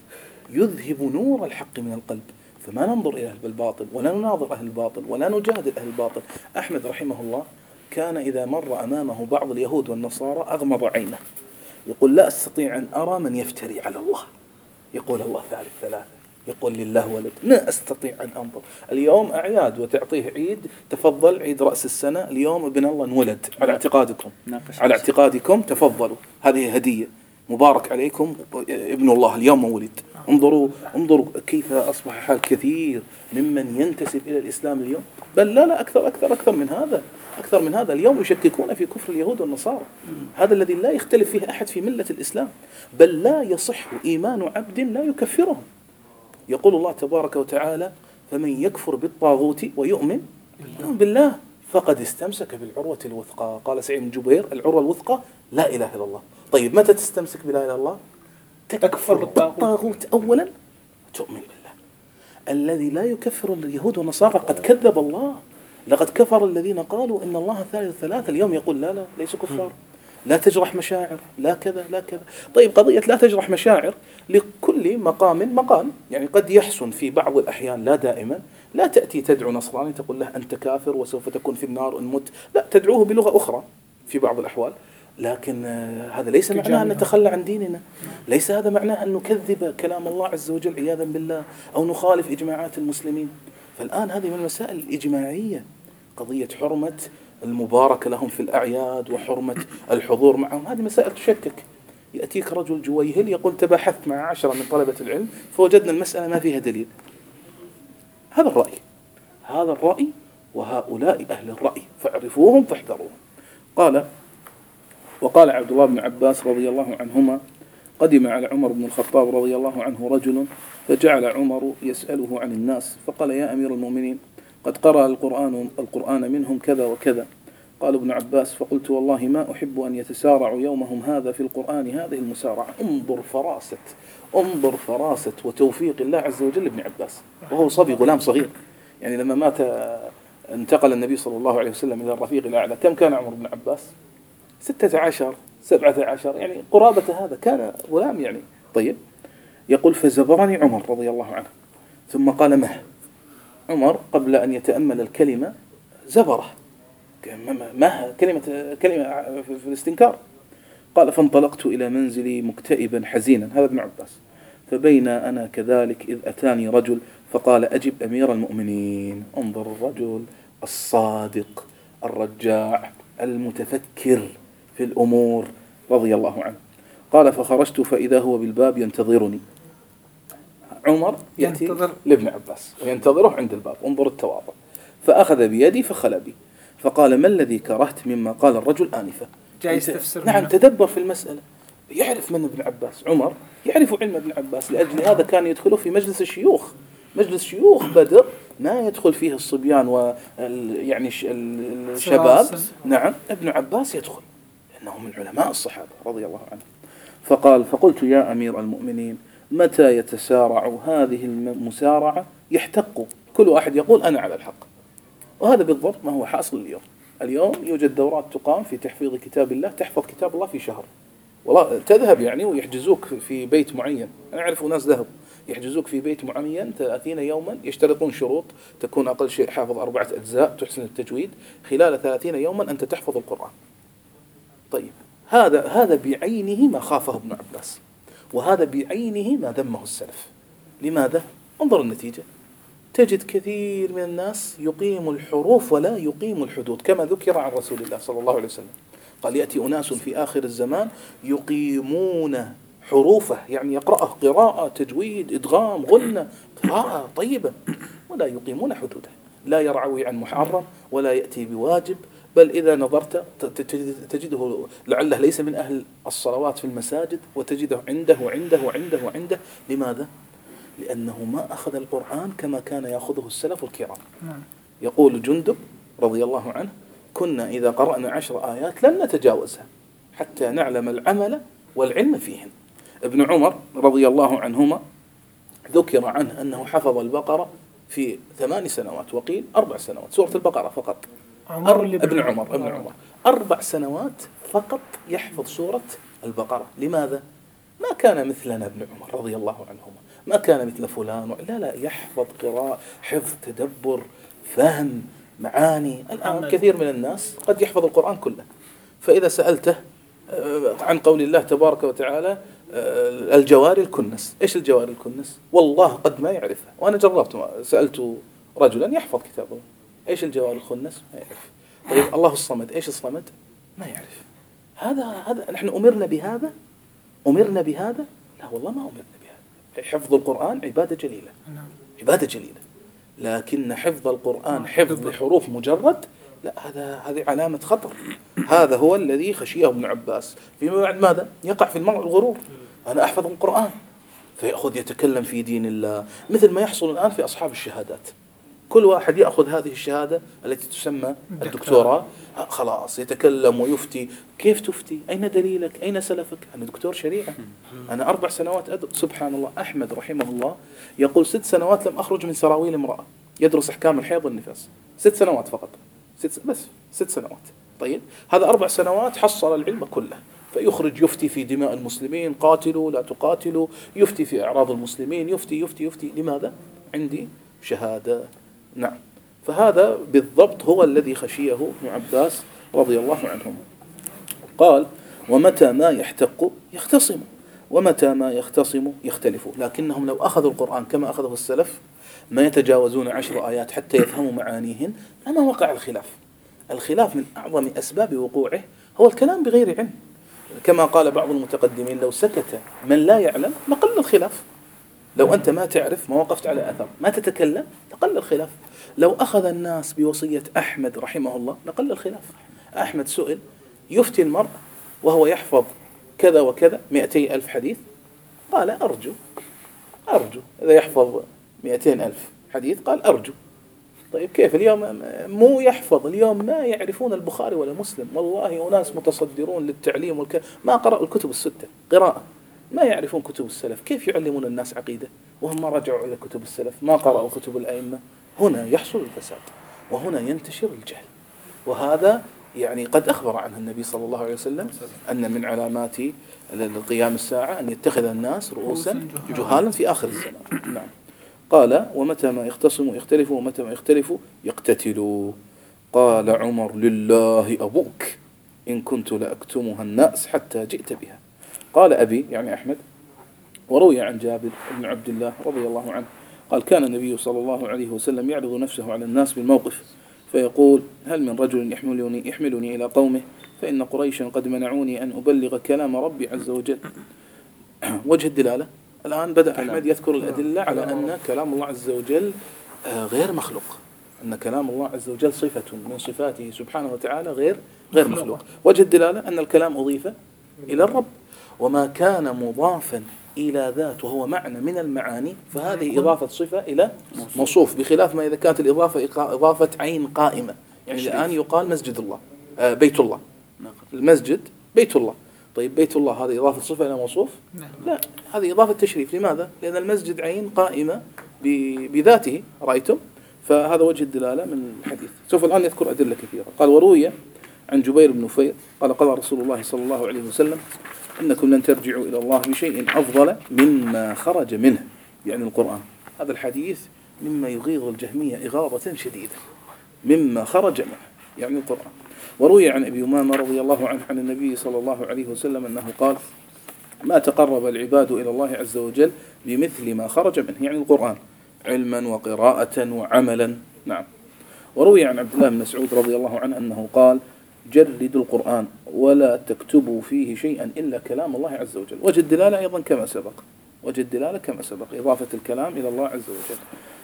يذهب نور الحق من القلب، فما ننظر إلى أهل الباطل ولا نناظر أهل الباطل ولا نجادل أهل الباطل. أحمد رحمه الله كان إذا مر أمامه بعض اليهود والنصارى أغمض عينه، يقول لا أستطيع أن أرى من يفتري على الله، يقول الله ثالث ثلاثة، يقول لله ولد، لا أستطيع أن أنظر. اليوم أعياد وتعطيه عيد، تفضل عيد رأس السنة، اليوم ابن الله انولد على اعتقادكم، على اعتقادكم تفضلوا، هذه هدية مبارك عليكم، ابن الله اليوم ولد. انظروا انظروا كيف أصبح حال كثير ممن ينتسب إلى الإسلام اليوم، بل لا لا أكثر أكثر أكثر من هذا، أكثر من هذا. اليوم يشككون في كفر اليهود والنصارى، هذا الذي لا يختلف فيه أحد في ملة الإسلام، بل لا يصح إيمان عبد لا يكفرهم. يقول الله تبارك وتعالى فمن يكفر بالطاغوت ويؤمن بالله فقد استمسك بالعروة الوثقى. قال سعيد بن جبير العروة الوثقى لا إله إلا الله. طيب متى تستمسك بلا إله إلا الله؟ تكفر بالطاغوت أولا تؤمن بالله. الذي لا يكفر اليهود والنصارى قد كذب الله، لقد كفر الذين قالوا إن الله ثالث ثلاثة، اليوم يقول لا لا ليسوا كفار، لا تجرح مشاعر، لا كذا لا كذا. طيب قضية لا تجرح مشاعر لكل مقام مقام، يعني قد يحسن في بعض الأحيان لا دائما. لا تأتي تدعو نصراني تقول له أنت كافر وسوف تكون في النار إن مت، لا، تدعوه بلغة أخرى في بعض الأحوال، لكن هذا ليس معناه أن نتخلى عن ديننا، ليس هذا معناه أن نكذب كلام الله عز وجل عياذا بالله أو نخالف إجماعات المسلمين. فالآن هذه من المسائل الإجماعية، قضية حرمة المباركة لهم في الأعياد وحرمة الحضور معهم، هذه مسائل تشكك. يأتيك رجل جويهل يقول تباحثت مع عشرة من طلبة العلم فوجدنا المسألة ما فيها دليل. هذا الرأي، هذا الرأي، وهؤلاء أهل الرأي فاعرفوهم فاحذروهم. قال وقال عبد الله بن عباس رضي الله عنهما قدم على عمر بن الخطاب رضي الله عنه رجل فجعل عمر يسأله عن الناس فقال يا أمير المؤمنين قد قرأ القرآن القرآن منهم كذا وكذا. قال ابن عباس فقلت والله ما أحب أن يتسارعوا يومهم هذا في القرآن هذه المسارعة. انظر فراسة انظر فراسة وتوفيق الله عز وجل ابن عباس وهو صبي غلام صغير. يعني لما مات انتقل النبي صلى الله عليه وسلم إلى الرفيق الأعلى، كم كان عمر بن عباس؟ ستة عشر سبعة عشر، يعني قرابة هذا، كان غلام يعني. طيب يقول فزبرني عمر رضي الله عنه ثم قال مه. عمر قبل أن يتأمل الكلمة زبره، مه كلمة كلمة في الاستنكار. قال فانطلقت إلى منزلي مكتئبا حزينا، هذا ابن عباس. فبين أنا كذلك إذ أتاني رجل فقال أجب أمير المؤمنين. انظر الرجل الصادق الرجاع المتفكر في الأمور رضي الله عنه. قال فخرجت فإذا هو بالباب ينتظرني. عمر يأتي ينتظر لابن عباس وينتظره عند الباب، انظر التواضع. فأخذ بيدي فخلى بي فقال ما الذي كرهت مما قال الرجل آنفا؟ جاي يستفسر. نعم، تدبر في المسألة، يعرف من ابن عباس. عمر يعرف علم ابن عباس، لأجل هذا كان يدخله في مجلس الشيوخ، مجلس شيوخ بدر ما يدخل فيه الصبيان و يعني الشباب. نعم، ابن عباس يدخل لأنه من علماء الصحابة رضي الله عنهم. فقال فقلت يا أمير المؤمنين متى يتسارع هذه المسارعة يحتق كل واحد يقول أنا على الحق. وهذا بالضبط ما هو حاصل اليوم. اليوم يوجد دورات تقام في تحفيظ كتاب الله، تحفظ كتاب الله في شهر، والله تذهب يعني ويحجزوك في بيت معين. أنا أعرف ناس ذهبوا يحجزوك في بيت معين ثلاثين يوما، يشترطون شروط، تكون أقل شيء حافظ أربعة أجزاء، تحسن التجويد، خلال ثلاثين يوما أنت تحفظ القرآن. طيب هذا هذا بعينه ما خافه ابن عباس، وهذا بعينه ما ذمه السلف. لماذا؟ انظر النتيجة، تجد كثير من الناس يقيم الحروف ولا يقيم الحدود، كما ذكر عن رسول الله صلى الله عليه وسلم قال يأتي أناس في آخر الزمان يقيمون حروفه، يعني يقرأه قراءة تجويد إدغام غنة قراءة طيبة، ولا يقيمون حدوده، لا يرعوي عن محرم ولا يأتي بواجب، بل إذا نظرت تجده لعله ليس من أهل الصلوات في المساجد، وتجده عنده وعنده وعنده وعنده. لماذا؟ لأنه ما أخذ القرآن كما كان يأخذه السلف الكرام. يقول جندب رضي الله عنه كنا إذا قرأنا عشر آيات لن نتجاوزها حتى نعلم العمل والعلم فيهن. ابن عمر رضي الله عنهما ذكر عنه أنه حفظ البقرة في ثمان سنوات، وقيل أربع سنوات، سورة البقرة فقط. عمر ابن عمر ابن عمر أربع سنوات فقط يحفظ سورة البقرة. لماذا؟ ما كان مثلنا ابن عمر رضي الله عنهما، ما كان مثل فلان، لا لا، يحفظ قراءة، حفظ، تدبر، فهم، معاني. الآن كثير من الناس قد يحفظ القرآن كله، فإذا سألته عن قول الله تبارك وتعالى الجواري الكنس، إيش الجواري الكنس؟ والله قد ما يعرفها، وأنا جربت، سألت رجلا يحفظ كتابه، إيش الجواري الكنس؟ ما يعرف. طيب الله الصمد، إيش الصمد؟ ما يعرف. هذا هذا نحن أمرنا بهذا؟ أمرنا بهذا؟ لا والله ما أمرنا بهذا. حفظ القرآن عبادة جليلة، عبادة جليلة، لكن حفظ القرآن حفظ لحروف مجرد، لا، هذا هذه علامة خطر. هذا هو الذي خشيه ابن عباس. فيما بعد ماذا؟ يقع في المرء الغرور، أنا أحفظ القرآن، فيأخذ يتكلم في دين الله، مثل ما يحصل الآن في أصحاب الشهادات. كل واحد يأخذ هذه الشهادة التي تسمى الدكتوراه، خلاص يتكلم ويفتي. كيف تفتي؟ أين دليلك؟ أين سلفك؟ أنا دكتور شريعة، أنا أربع سنوات أدرس. سبحان الله، أحمد رحمه الله يقول ست سنوات لم أخرج من سراويل امرأة، يدرس أحكام الحيض والنفاس، ست سنوات فقط، ست بس ست سنوات. طيب هذا أربع سنوات حصل العلم كله، فيخرج يفتي في دماء المسلمين، قاتلوا لا تقاتلوا، يفتي في أعراض المسلمين، يفتي يفتي يفتي. لماذا؟ عندي شهادة. نعم، فهذا بالضبط هو الذي خشيه ابن عباس رضي الله عنهم. قال ومتى ما يحتق يختصم، ومتى ما يختصم يختلف. لكنهم لو أخذوا القرآن كما أخذه السلف ما يتجاوزون عشر آيات حتى يفهموا معانيهن، لما وقع الخلاف. الخلاف من أعظم أسباب وقوعه هو الكلام بغير علم، كما قال بعض المتقدمين لو سكت من لا يعلم لقل الخلاف. لو أنت ما تعرف، ما وقفت على أثر، ما تتكلم، لقل الخلاف. لو أخذ الناس بوصية أحمد رحمه الله لقل الخلاف. أحمد سئل يفتي المرء وهو يحفظ كذا وكذا مئتي ألف حديث، قال أرجو أرجو إذا يحفظ مئتين ألف حديث، قال أرجو. طيب كيف اليوم مو يحفظ؟ اليوم ما يعرفون البخاري ولا مسلم، والله أناس متصدرون للتعليم والك... ما قرأوا الكتب الستة قراءة، ما يعرفون كتب السلف. كيف يعلمون الناس عقيدة وهم ما رجعوا إلى كتب السلف، ما قرأوا كتب الأئمة؟ هنا يحصل الفساد، وهنا ينتشر الجهل. وهذا يعني قد أخبر عنه النبي صلى الله عليه وسلم أن من علامات قيام الساعة أن يتخذ الناس رؤوسا جهالا في آخر الزمان. نعم. قال ومتى ما يختصموا يختلفوا، ومتى ما يختلفوا يقتتلوا. قال عمر لله أبوك إن كنت لأكتمها الناس حتى جئت بها. قال أبي يعني أحمد. وروي عن جابر بن عبد الله رضي الله عنه قال كان النبي صلى الله عليه وسلم يعرض نفسه على الناس بالموقف فيقول هل من رجل يحملني, يحملني إلى قومه فإن قريشا قد منعوني أن أبلغ كلام ربي عز وجل. وجه الدلالة الآن بدأ أحمد يذكر الأدلة على أن كلام الله عز وجل غير مخلوق، أن كلام الله عز وجل صفة من صفاته سبحانه وتعالى غير غير مخلوق. وجه الدلالة أن الكلام أضيف إلى الرب، وما كان مضافا إلى ذات وهو معنى من المعاني فهذه إضافة صفة إلى موصوف، بخلاف ما إذا كانت الإضافة إضافة عين قائمة. يعني الآن يقال مسجد الله آه بيت الله، المسجد بيت الله. طيب بيت الله هذه إضافة صفة إلى موصوف؟ لا، هذه إضافة تشريف. لماذا؟ لأن المسجد عين قائمة بذاته، رأيتم؟ فهذا وجه الدلالة من الحديث. سوف الآن يذكر أدلة كثيرة. قال وروي عن جبير بن نفير قال قال رسول الله صلى الله عليه وسلم إنكم لن ترجعوا إلى الله بشيء أفضل مما خرج منه يعني القرآن. هذا الحديث مما يغيظ الجهمية إغاظة شديدة، مما خرج منه يعني القرآن. وروي عن أبي أمامة رضي الله عنه عن النبي صلى الله عليه وسلم أنه قال: ما تقرب العباد إلى الله عز وجل بمثل ما خرج منه، يعني القرآن، علما وقراءة وعملا. نعم. وروي عن عبد الله بن مسعود رضي الله عنه أنه قال: جردوا القرآن ولا تكتبوا فيه شيئا إلا كلام الله عز وجل. وجه الدلالة أيضا كما سبق، وجه الدلالة كما سبق، إضافة الكلام إلى الله عز وجل.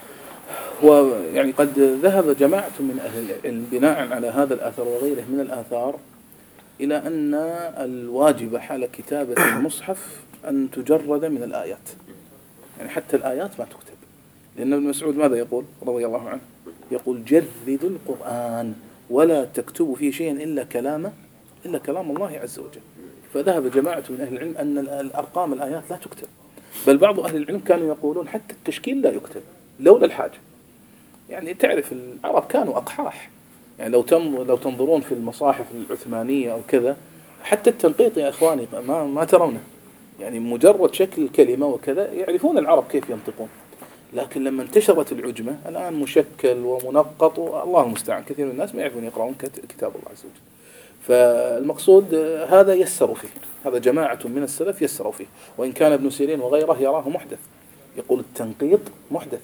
ويعني قد ذهب جماعة من أهل العلم بناء على هذا الآثر وغيره من الآثار إلى أن الواجب حال كتابة المصحف أن تجرد من الآيات، يعني حتى الآيات ما تكتب، لأن ابن مسعود ماذا يقول رضي الله عنه؟ يقول: جردوا القرآن ولا تكتبوا فيه شيئا إلا كلام إلا كلام الله عز وجل. فذهب جماعة من أهل العلم أن الأرقام الآيات لا تكتب، بل بعض أهل العلم كانوا يقولون حتى التشكيل لا يكتب لولا الحاجة. يعني تعرف العرب كانوا أقحاح، يعني لو تم لو تنظرون في المصاحف العثمانية أو كذا، حتى التنقيط يا إخواني ما ما ترونه، يعني مجرد شكل الكلمة وكذا يعرفون العرب كيف ينطقون. لكن لما انتشرت العجمة الآن مشكل ومنقط، الله المستعان، كثير من الناس ما يعرفون يقرؤون كتاب الله عز وجل. فالمقصود هذا يسروا فيه، هذا جماعة من السلف يسروا فيه، وإن كان ابن سيرين وغيره يراه محدث، يقول التنقيط محدث.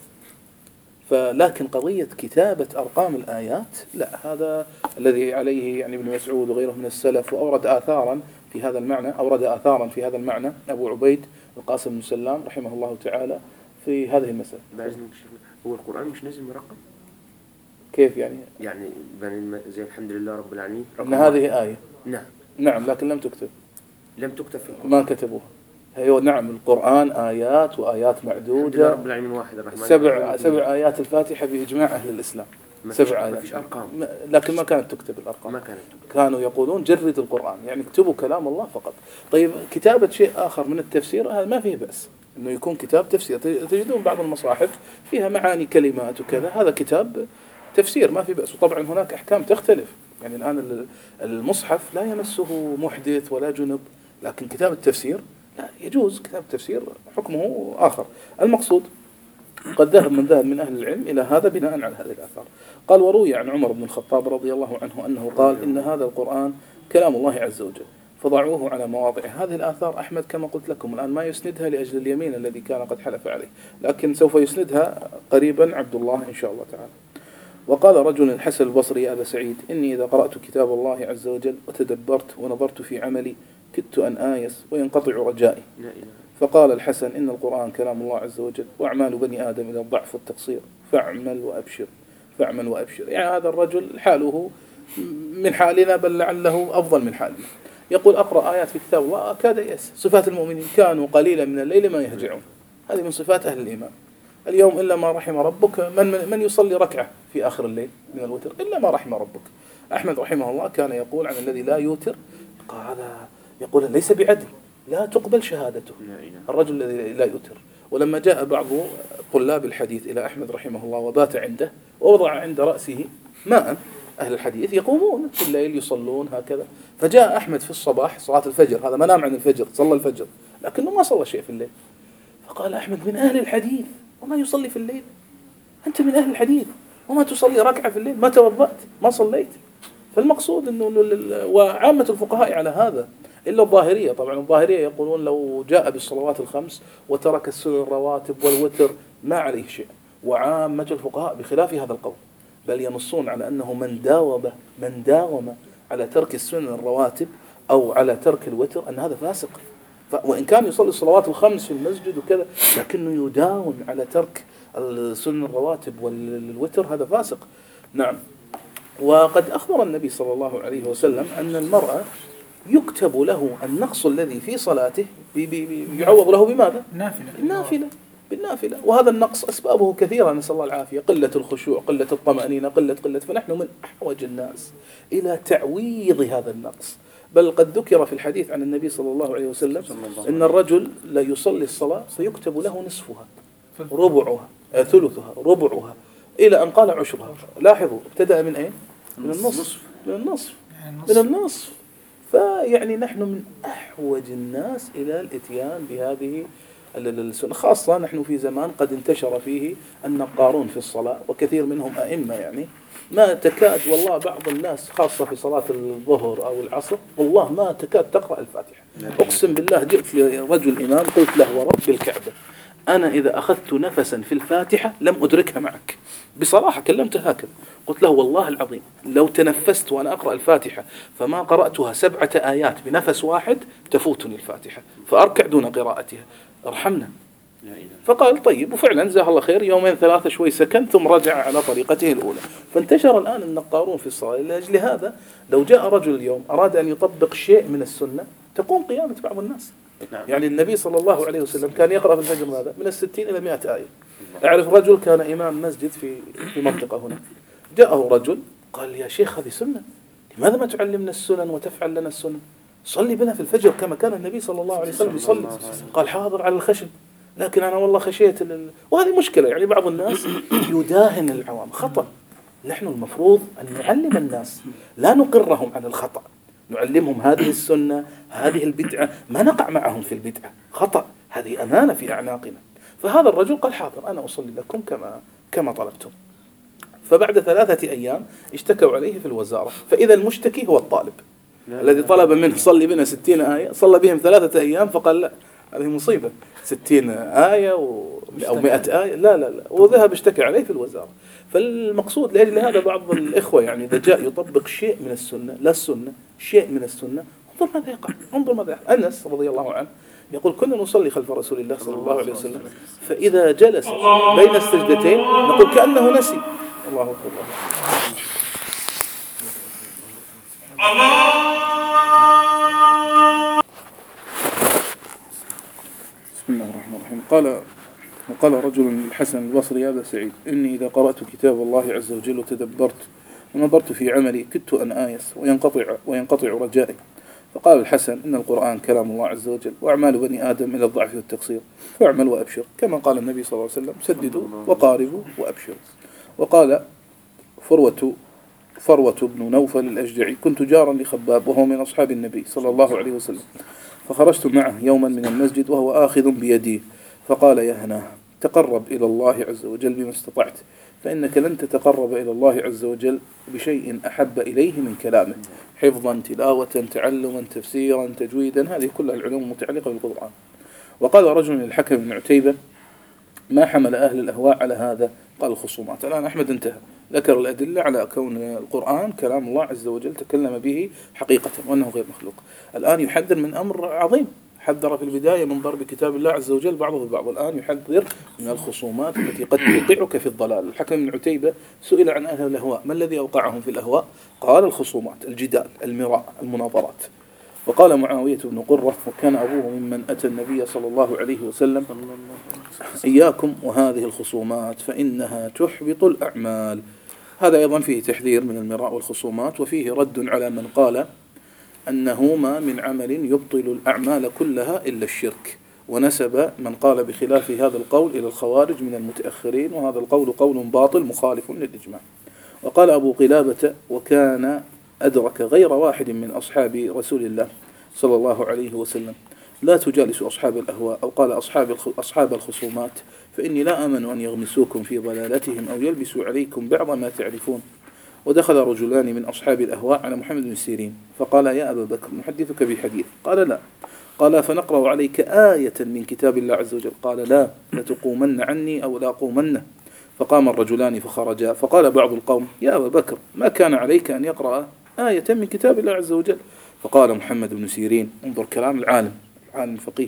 فلكن قضية كتابة أرقام الآيات لا، هذا الذي عليه يعني ابن مسعود وغيره من السلف. وأورد آثارا في هذا المعنى، أورد آثارا في هذا المعنى أبو عبيد القاسم بن سلام رحمه الله تعالى في هذه المسألة. هو القرآن مش نازل مرقم؟ كيف يعني؟ يعني زي الحمد لله رب العالمين أن هذه آية. نعم. نعم، لكن لم تكتب. لم تكتب في القرآن. ما كتبوها. أيوة نعم، القرآن آيات وآيات معدودة. رب العالمين واحد الرحمن. سبع سبع آيات الفاتحة بإجماع أهل الإسلام. سبع آيات. ما فيش أرقام. لكن ما كانت تكتب الأرقام. ما كانت تكتب. كانوا يقولون جرد القرآن، يعني اكتبوا كلام الله فقط. طيب كتابة شيء آخر من التفسير هذا ما فيه بأس، إنه يكون كتاب تفسير. تجدون بعض المصاحف فيها معاني كلمات وكذا، هذا كتاب تفسير ما في بأس. وطبعا هناك أحكام تختلف، يعني الآن المصحف لا يمسه محدث ولا جنب، لكن كتاب التفسير لا يجوز، كتاب التفسير حكمه آخر. المقصود قد ذهب من ذهب من أهل العلم إلى هذا بناء على هذه الآثار. قال: وروي عن عمر بن الخطاب رضي الله عنه أنه قال: إن هذا القرآن كلام الله عز وجل فضعوه على مواضعه. هذه الآثار أحمد كما قلت لكم الآن ما يسندها لأجل اليمين الذي كان قد حلف عليه، لكن سوف يسندها قريبا عبد الله إن شاء الله تعالى. وقال رجل الحسن البصري: يا أبا سعيد، إني إذا قرأت كتاب الله عز وجل وتدبرت ونظرت في عملي كدت أن آيس وينقطع رجائي. فقال الحسن: إن القرآن كلام الله عز وجل، وأعمال بني آدم إلى الضعف والتقصير، فاعمل وأبشر فاعمل وأبشر. يعني هذا الرجل حاله من حالنا، بل لعله أفضل من حالنا. يقول: أقرأ آيات في كتاب الله أكاد يأس. صفات المؤمنين: كانوا قليلا من الليل ما يهجعون. هذه من صفات أهل الإيمان. اليوم إلا ما رحم ربك، من من يصلي ركعة في آخر الليل من الوتر؟ إلا ما رحم ربك. أحمد رحمه الله كان يقول عن الذي لا يوتر، قال يقول ليس بعدل، لا تقبل شهادته الرجل الذي لا يوتر. ولما جاء بعض طلاب الحديث إلى أحمد رحمه الله وبات عنده ووضع عند رأسه ماء، أهل الحديث يقومون في الليل يصلون هكذا، فجاء أحمد في الصباح صلاة الفجر، هذا ما نام عن الفجر، صلى الفجر لكنه ما صلى شيء في الليل. فقال أحمد: من أهل الحديث وما يصلي في الليل؟ أنت من أهل الحديث وما تصلي ركعة في الليل؟ ما توضأت؟ ما صليت؟ فالمقصود أنه، وعامة الفقهاء على هذا إلا الظاهرية. طبعا الظاهرية يقولون لو جاء بالصلوات الخمس وترك السنن الرواتب والوتر ما عليه شيء، وعامة الفقهاء بخلاف هذا القول، بل ينصون على أنه من داوم من داوم على ترك السنن الرواتب أو على ترك الوتر أن هذا فاسق. وإن كان يصلي الصلوات الخمس في المسجد وكذا، لكنه يداوم على ترك السنن الرواتب والوتر، هذا فاسق. نعم. وقد أخبر النبي صلى الله عليه وسلم أن المرأة يكتب له النقص الذي في صلاته يعوض له بماذا؟ نافلة. بالنافلة بالنافلة. وهذا النقص أسبابه كثيرة، نسأل الله العافية، قلة الخشوع، قلة الطمأنينة، قلة قلة فنحن من أحوج الناس إلى تعويض هذا النقص. بل قد ذكر في الحديث عن النبي صلى الله عليه وسلم إن الرجل لا يصلي الصلاة فيكتب له نصفها، ربعها، ثلثها، ربعها، إلى أن قال عشرها. لاحظوا ابتدأ من أين؟ من النصف من النصف من النصف. فيعني نحن من أحوج الناس إلى الإتيان بهذه السنة، خاصة نحن في زمان قد انتشر فيه النقارون في الصلاة وكثير منهم أئمة، يعني ما تكاد والله بعض الناس خاصة في صلاة الظهر أو العصر والله ما تكاد تقرأ الفاتحة. أقسم بالله جئت لرجل إمام قلت له ورب الكعبة أنا إذا أخذت نفسا في الفاتحة لم أدركها معك، بصراحة كلمته هكذا، قلت له والله العظيم لو تنفست وأنا أقرأ الفاتحة فما قرأتها سبعة آيات بنفس واحد تفوتني الفاتحة فأركع دون قراءتها، ارحمنا. فقال طيب، وفعلا جزاه الله خير، يومين ثلاثة شوي سكن ثم رجع على طريقته الأولى. فانتشر الآن النقارون في الصلاة. لأجل هذا لو جاء رجل اليوم أراد أن يطبق شيء من السنة تقوم قيامة بعض الناس. يعني النبي صلى الله عليه وسلم كان يقرأ في الفجر ماذا؟ من الستين إلى مئة آية. أعرف رجل كان إمام مسجد في في منطقة هنا، جاءه رجل قال يا شيخ هذه سنة، لماذا ما تعلمنا السنن وتفعل لنا السنن؟ صلي بنا في الفجر كما كان النبي صلى الله عليه وسلم يصلي. قال حاضر على الخشب، لكن أنا والله خشيت ال... وهذه مشكلة. يعني بعض الناس يداهن العوام، خطأ. نحن المفروض أن نعلم الناس، لا نقرهم على الخطأ، نعلمهم هذه السنة هذه البدعة، ما نقع معهم في البدعة، خطأ، هذه أمانة في أعناقنا. فهذا الرجل قال حاضر أنا أصلي لكم كما كما طلبتم. فبعد ثلاثة أيام اشتكوا عليه في الوزارة، فإذا المشتكي هو الطالب الذي طلب منه صلي بنا ستين آية، صلى بهم ثلاثة أيام فقال لا هذه مصيبة، ستين آية أو مئة آية، لا لا لا، وذهب اشتكى عليه في الوزارة. فالمقصود لأجل هذا بعض الإخوة يعني إذا جاء يطبق شيء من السنة، لا السنة شيء من السنة، انظر ماذا يقع، انظر ماذا يقع. أنس رضي الله عنه يقول كنا نصلي خلف رسول الله صلى الله عليه وسلم، فإذا جلس بين السجدتين نقول كأنه نسي. الله أكبر. بسم الله الرحمن الرحيم. قال وقال رجل الحسن البصري هذا سعيد إني إذا قرأت كتاب الله عز وجل وتدبرت ونظرت في عملي كدت أن آيس وينقطع وينقطع رجائي. فقال الحسن إن القرآن كلام الله عز وجل وأعمال بني آدم إلى الضعف والتقصير، فاعمل وأبشر، كما قال النبي صلى الله عليه وسلم سددوا وقاربوا وأبشروا. وقال فروة فروة بن نوفل الأشجعي كنت جارا لخباب وهو من أصحاب النبي صلى الله عليه وسلم، فخرجت معه يوما من المسجد وهو آخذ بيدي، فقال يا هناه تقرب إلى الله عز وجل بما استطعت، فإنك لن تتقرب إلى الله عز وجل بشيء أحب إليه من كلامه، حفظا تلاوة تعلما تفسيرا تجويدا، هذه كلها العلوم المتعلقة بالقرآن. وقال رجل للحكم بن عتيبة ما حمل أهل الأهواء على هذا؟ قال الخصومات. الآن أحمد انتهى، ذكر الأدلة على كون القرآن كلام الله عز وجل تكلم به حقيقة وأنه غير مخلوق. الآن يحذر من أمر عظيم، حذر في البداية من ضرب كتاب الله عز وجل بعضه ببعض، الآن يحذر من الخصومات التي قد توقعك في الضلال. الحكم بن عتيبة سئل عن أهل الأهواء ما الذي أوقعهم في الأهواء؟ قال الخصومات، الجدال، المراء، المناظرات. وقال معاوية بن قرة وكان أبوه ممن أتى النبي صلى الله عليه وسلم إياكم وهذه الخصومات فإنها تحبط الأعمال. هذا أيضا فيه تحذير من المراء والخصومات، وفيه رد على من قال أنه ما من عمل يبطل الأعمال كلها إلا الشرك، ونسب من قال بخلاف هذا القول إلى الخوارج من المتأخرين، وهذا القول قول باطل مخالف للإجماع. وقال أبو قلابة وكان أدرك غير واحد من أصحاب رسول الله صلى الله عليه وسلم لا تجالسوا أصحاب الأهواء، أو قال أصحاب أصحاب الخصومات فإني لا أمن أن يغمسوكم في ضلالتهم أو يلبسوا عليكم بعض ما تعرفون. ودخل رجلان من أصحاب الأهواء على محمد بن سيرين فقال يا أبا بكر نحدثك بحديث؟ قال لا. قال فنقرأ عليك آية من كتاب الله عز وجل؟ قال لا، لتقومن عني أو لا قومن. فقام الرجلان فخرجا، فقال بعض القوم يا أبا بكر ما كان عليك أن يقرأ آية من كتاب الله عز وجل؟ فقال محمد بن سيرين، انظر كلام العالم العالم الفقيه،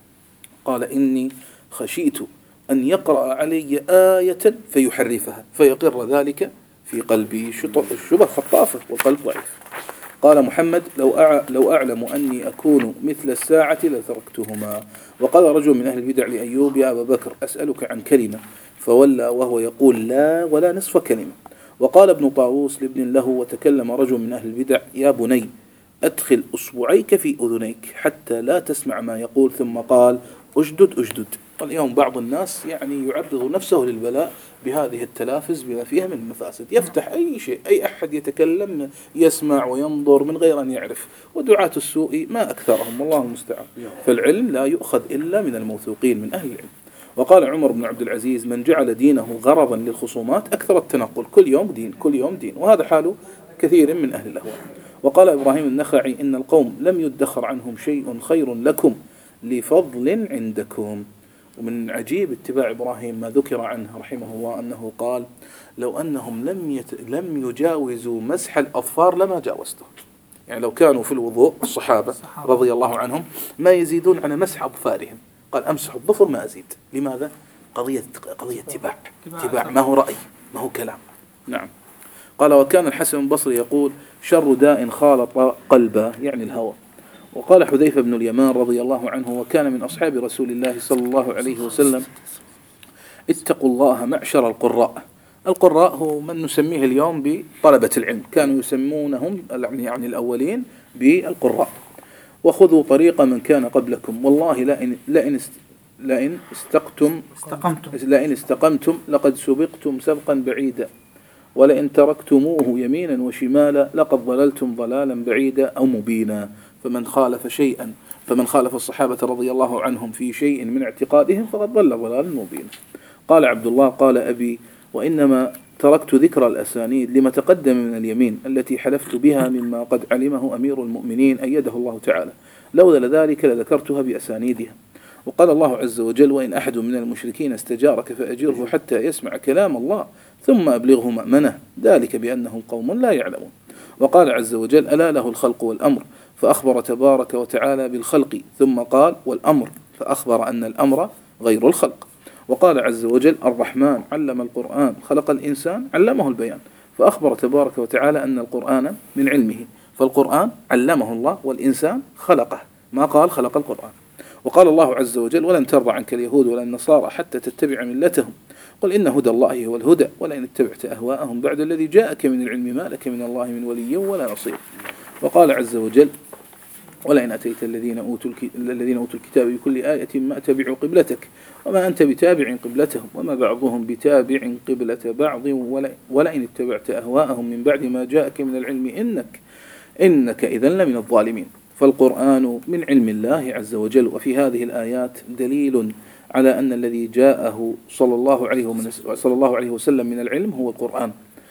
قال إني خشيت أن يقرأ علي آية فيحرفها فيقر ذلك في قلبي، الشبه خطافة والقلب ضعيف. قال محمد لو لو أعلم أني أكون مثل الساعة لتركتهما. وقال رجل من أهل البدع لأيوب يا أبا بكر أسألك عن كلمة، فولى وهو يقول لا ولا نصف كلمة. وقال ابن طاووس لابن له وتكلم رجل من أهل البدع يا بني أدخل أصبعيك في أذنيك حتى لا تسمع ما يقول، ثم قال أجدد أجدد اليوم بعض الناس يعني يعرض نفسه للبلاء بهذه التلافز بما فيها من المفاسد، يفتح أي شيء، أي أحد يتكلم يسمع وينظر من غير أن يعرف، ودعاة السوء ما أكثرهم والله المستعان. فالعلم لا يؤخذ إلا من الموثوقين من أهل العلم. وقال عمر بن عبد العزيز: من جعل دينه غرضا للخصومات أكثر التنقل، كل يوم دين كل يوم دين، وهذا حال كثير من أهل الأهواء. وقال إبراهيم النخعي: إن القوم لم يدخر عنهم شيء خير لكم لفضل عندكم. ومن عجيب اتباع إبراهيم ما ذكر عنه رحمه الله أنه قال: لو أنهم لم يت... لم يجاوزوا مسح الأظفار لما جاوزته. يعني لو كانوا في الوضوء الصحابة رضي الله عنهم ما يزيدون على مسح أظفارهم، قال: أمسح الظفر ما أزيد. لماذا؟ قضية قضية اتباع، اتباع ما هو رأي ما هو كلام. نعم. قال: وكان الحسن البصري يقول: شر داء خالط قلبه، يعني الهوى. وقال حذيفة بن اليمان رضي الله عنه وكان من أصحاب رسول الله صلى الله عليه وسلم: اتقوا الله معشر القراء. القراء هو من نسميه اليوم بطلبة العلم، كانوا يسمونهم يعني الأولين بالقراء. وخذوا طريق من كان قبلكم، والله لئن لئن لئن استقتم استقمتم لئن استقمتم لقد سبقتم سبقا بعيدا، ولئن تركتموه يمينا وشمالا لقد ضللتم ضلالا بعيدا أو مبينا. فمن خالف شيئا فمن خالف الصحابة رضي الله عنهم في شيء من اعتقادهم فقد ضل ضلالا مبينا. قال عبد الله: قال أبي: وإنما تركت ذكر الأسانيد لما تقدم من اليمين التي حلفت بها مما قد علمه أمير المؤمنين أيده الله تعالى، لولا ذلك لذكرتها بأسانيدها. وقال الله عز وجل: وإن أحد من المشركين استجارك فأجره حتى يسمع كلام الله ثم أبلغه مأمنه، ذلك بأنهم قوم لا يعلمون. وقال عز وجل: ألا له الخلق والأمر، فأخبر تبارك وتعالى بالخلق ثم قال: والأمر، فأخبر أن الأمر غير الخلق. وقال عز وجل: الرحمن علم القرآن خلق الإنسان علمه البيان، فأخبر تبارك وتعالى أن القرآن من علمه، فالقرآن علمه الله والإنسان خلقه، ما قال خلق القرآن. وقال الله عز وجل: ولن ترضى عنك اليهود ولا النصارى حتى تتبع ملتهم، قل إن هدى الله هو الهدى ولئن اتبعت أهواءهم بعد الذي جاءك من العلم ما لك من الله من ولي ولا نصير. وقال عز وجل: ولئن أتيت الذين أوتوا الذين أوتوا الكتاب بكل آية ما تبعوا قبلتك وما أنت بتابع قبلتهم وما بعضهم بتابع قبلة بعض ولئن اتبعت أهواءهم من بعد ما جاءك من العلم إنك إنك إذن لمن الظالمين. فالقرآن من علم الله عز وجل. وفي هذه الآيات دليل على أن الذي جاءه صلى الله عليه صلى الله عليه وسلم من العلم هو القرآن،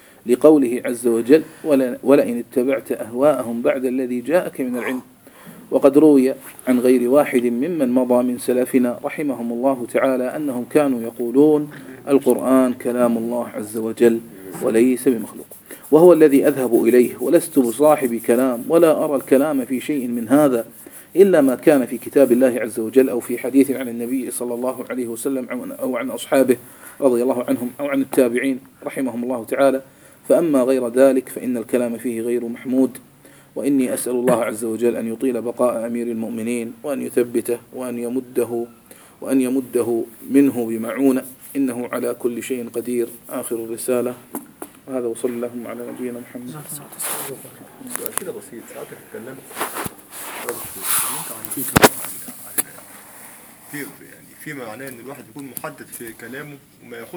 لقوله عز وجل: ولئن اتبعت أهواءهم بعد الذي جاءك من العلم. وقد روي عن غير واحد ممن مضى من سلفنا رحمهم الله تعالى أنهم كانوا يقولون: القرآن كلام الله عز وجل وليس بمخلوق، وهو الذي أذهب إليه، ولست بصاحب كلام ولا أرى الكلام في شيء من هذا إلا ما كان في كتاب الله عز وجل أو في حديث عن النبي صلى الله عليه وسلم أو عن أصحابه رضي الله عنهم أو عن التابعين رحمهم الله تعالى. فأما غير ذلك فإن الكلام فيه غير محمود. وإني أسأل الله عز وجل أن يطيل بقاء أمير المؤمنين وأن يثبته وأن يمده وأن يمده منه بمعونة، إنه على كل شيء قدير. آخر الرسالة. هذا وصلى اللهم على نبينا محمد. سؤال كده بسيط، ساعتك اتكلمت كتير يعني فيما معناه ان الواحد يكون محدد في كلامه وما ياخد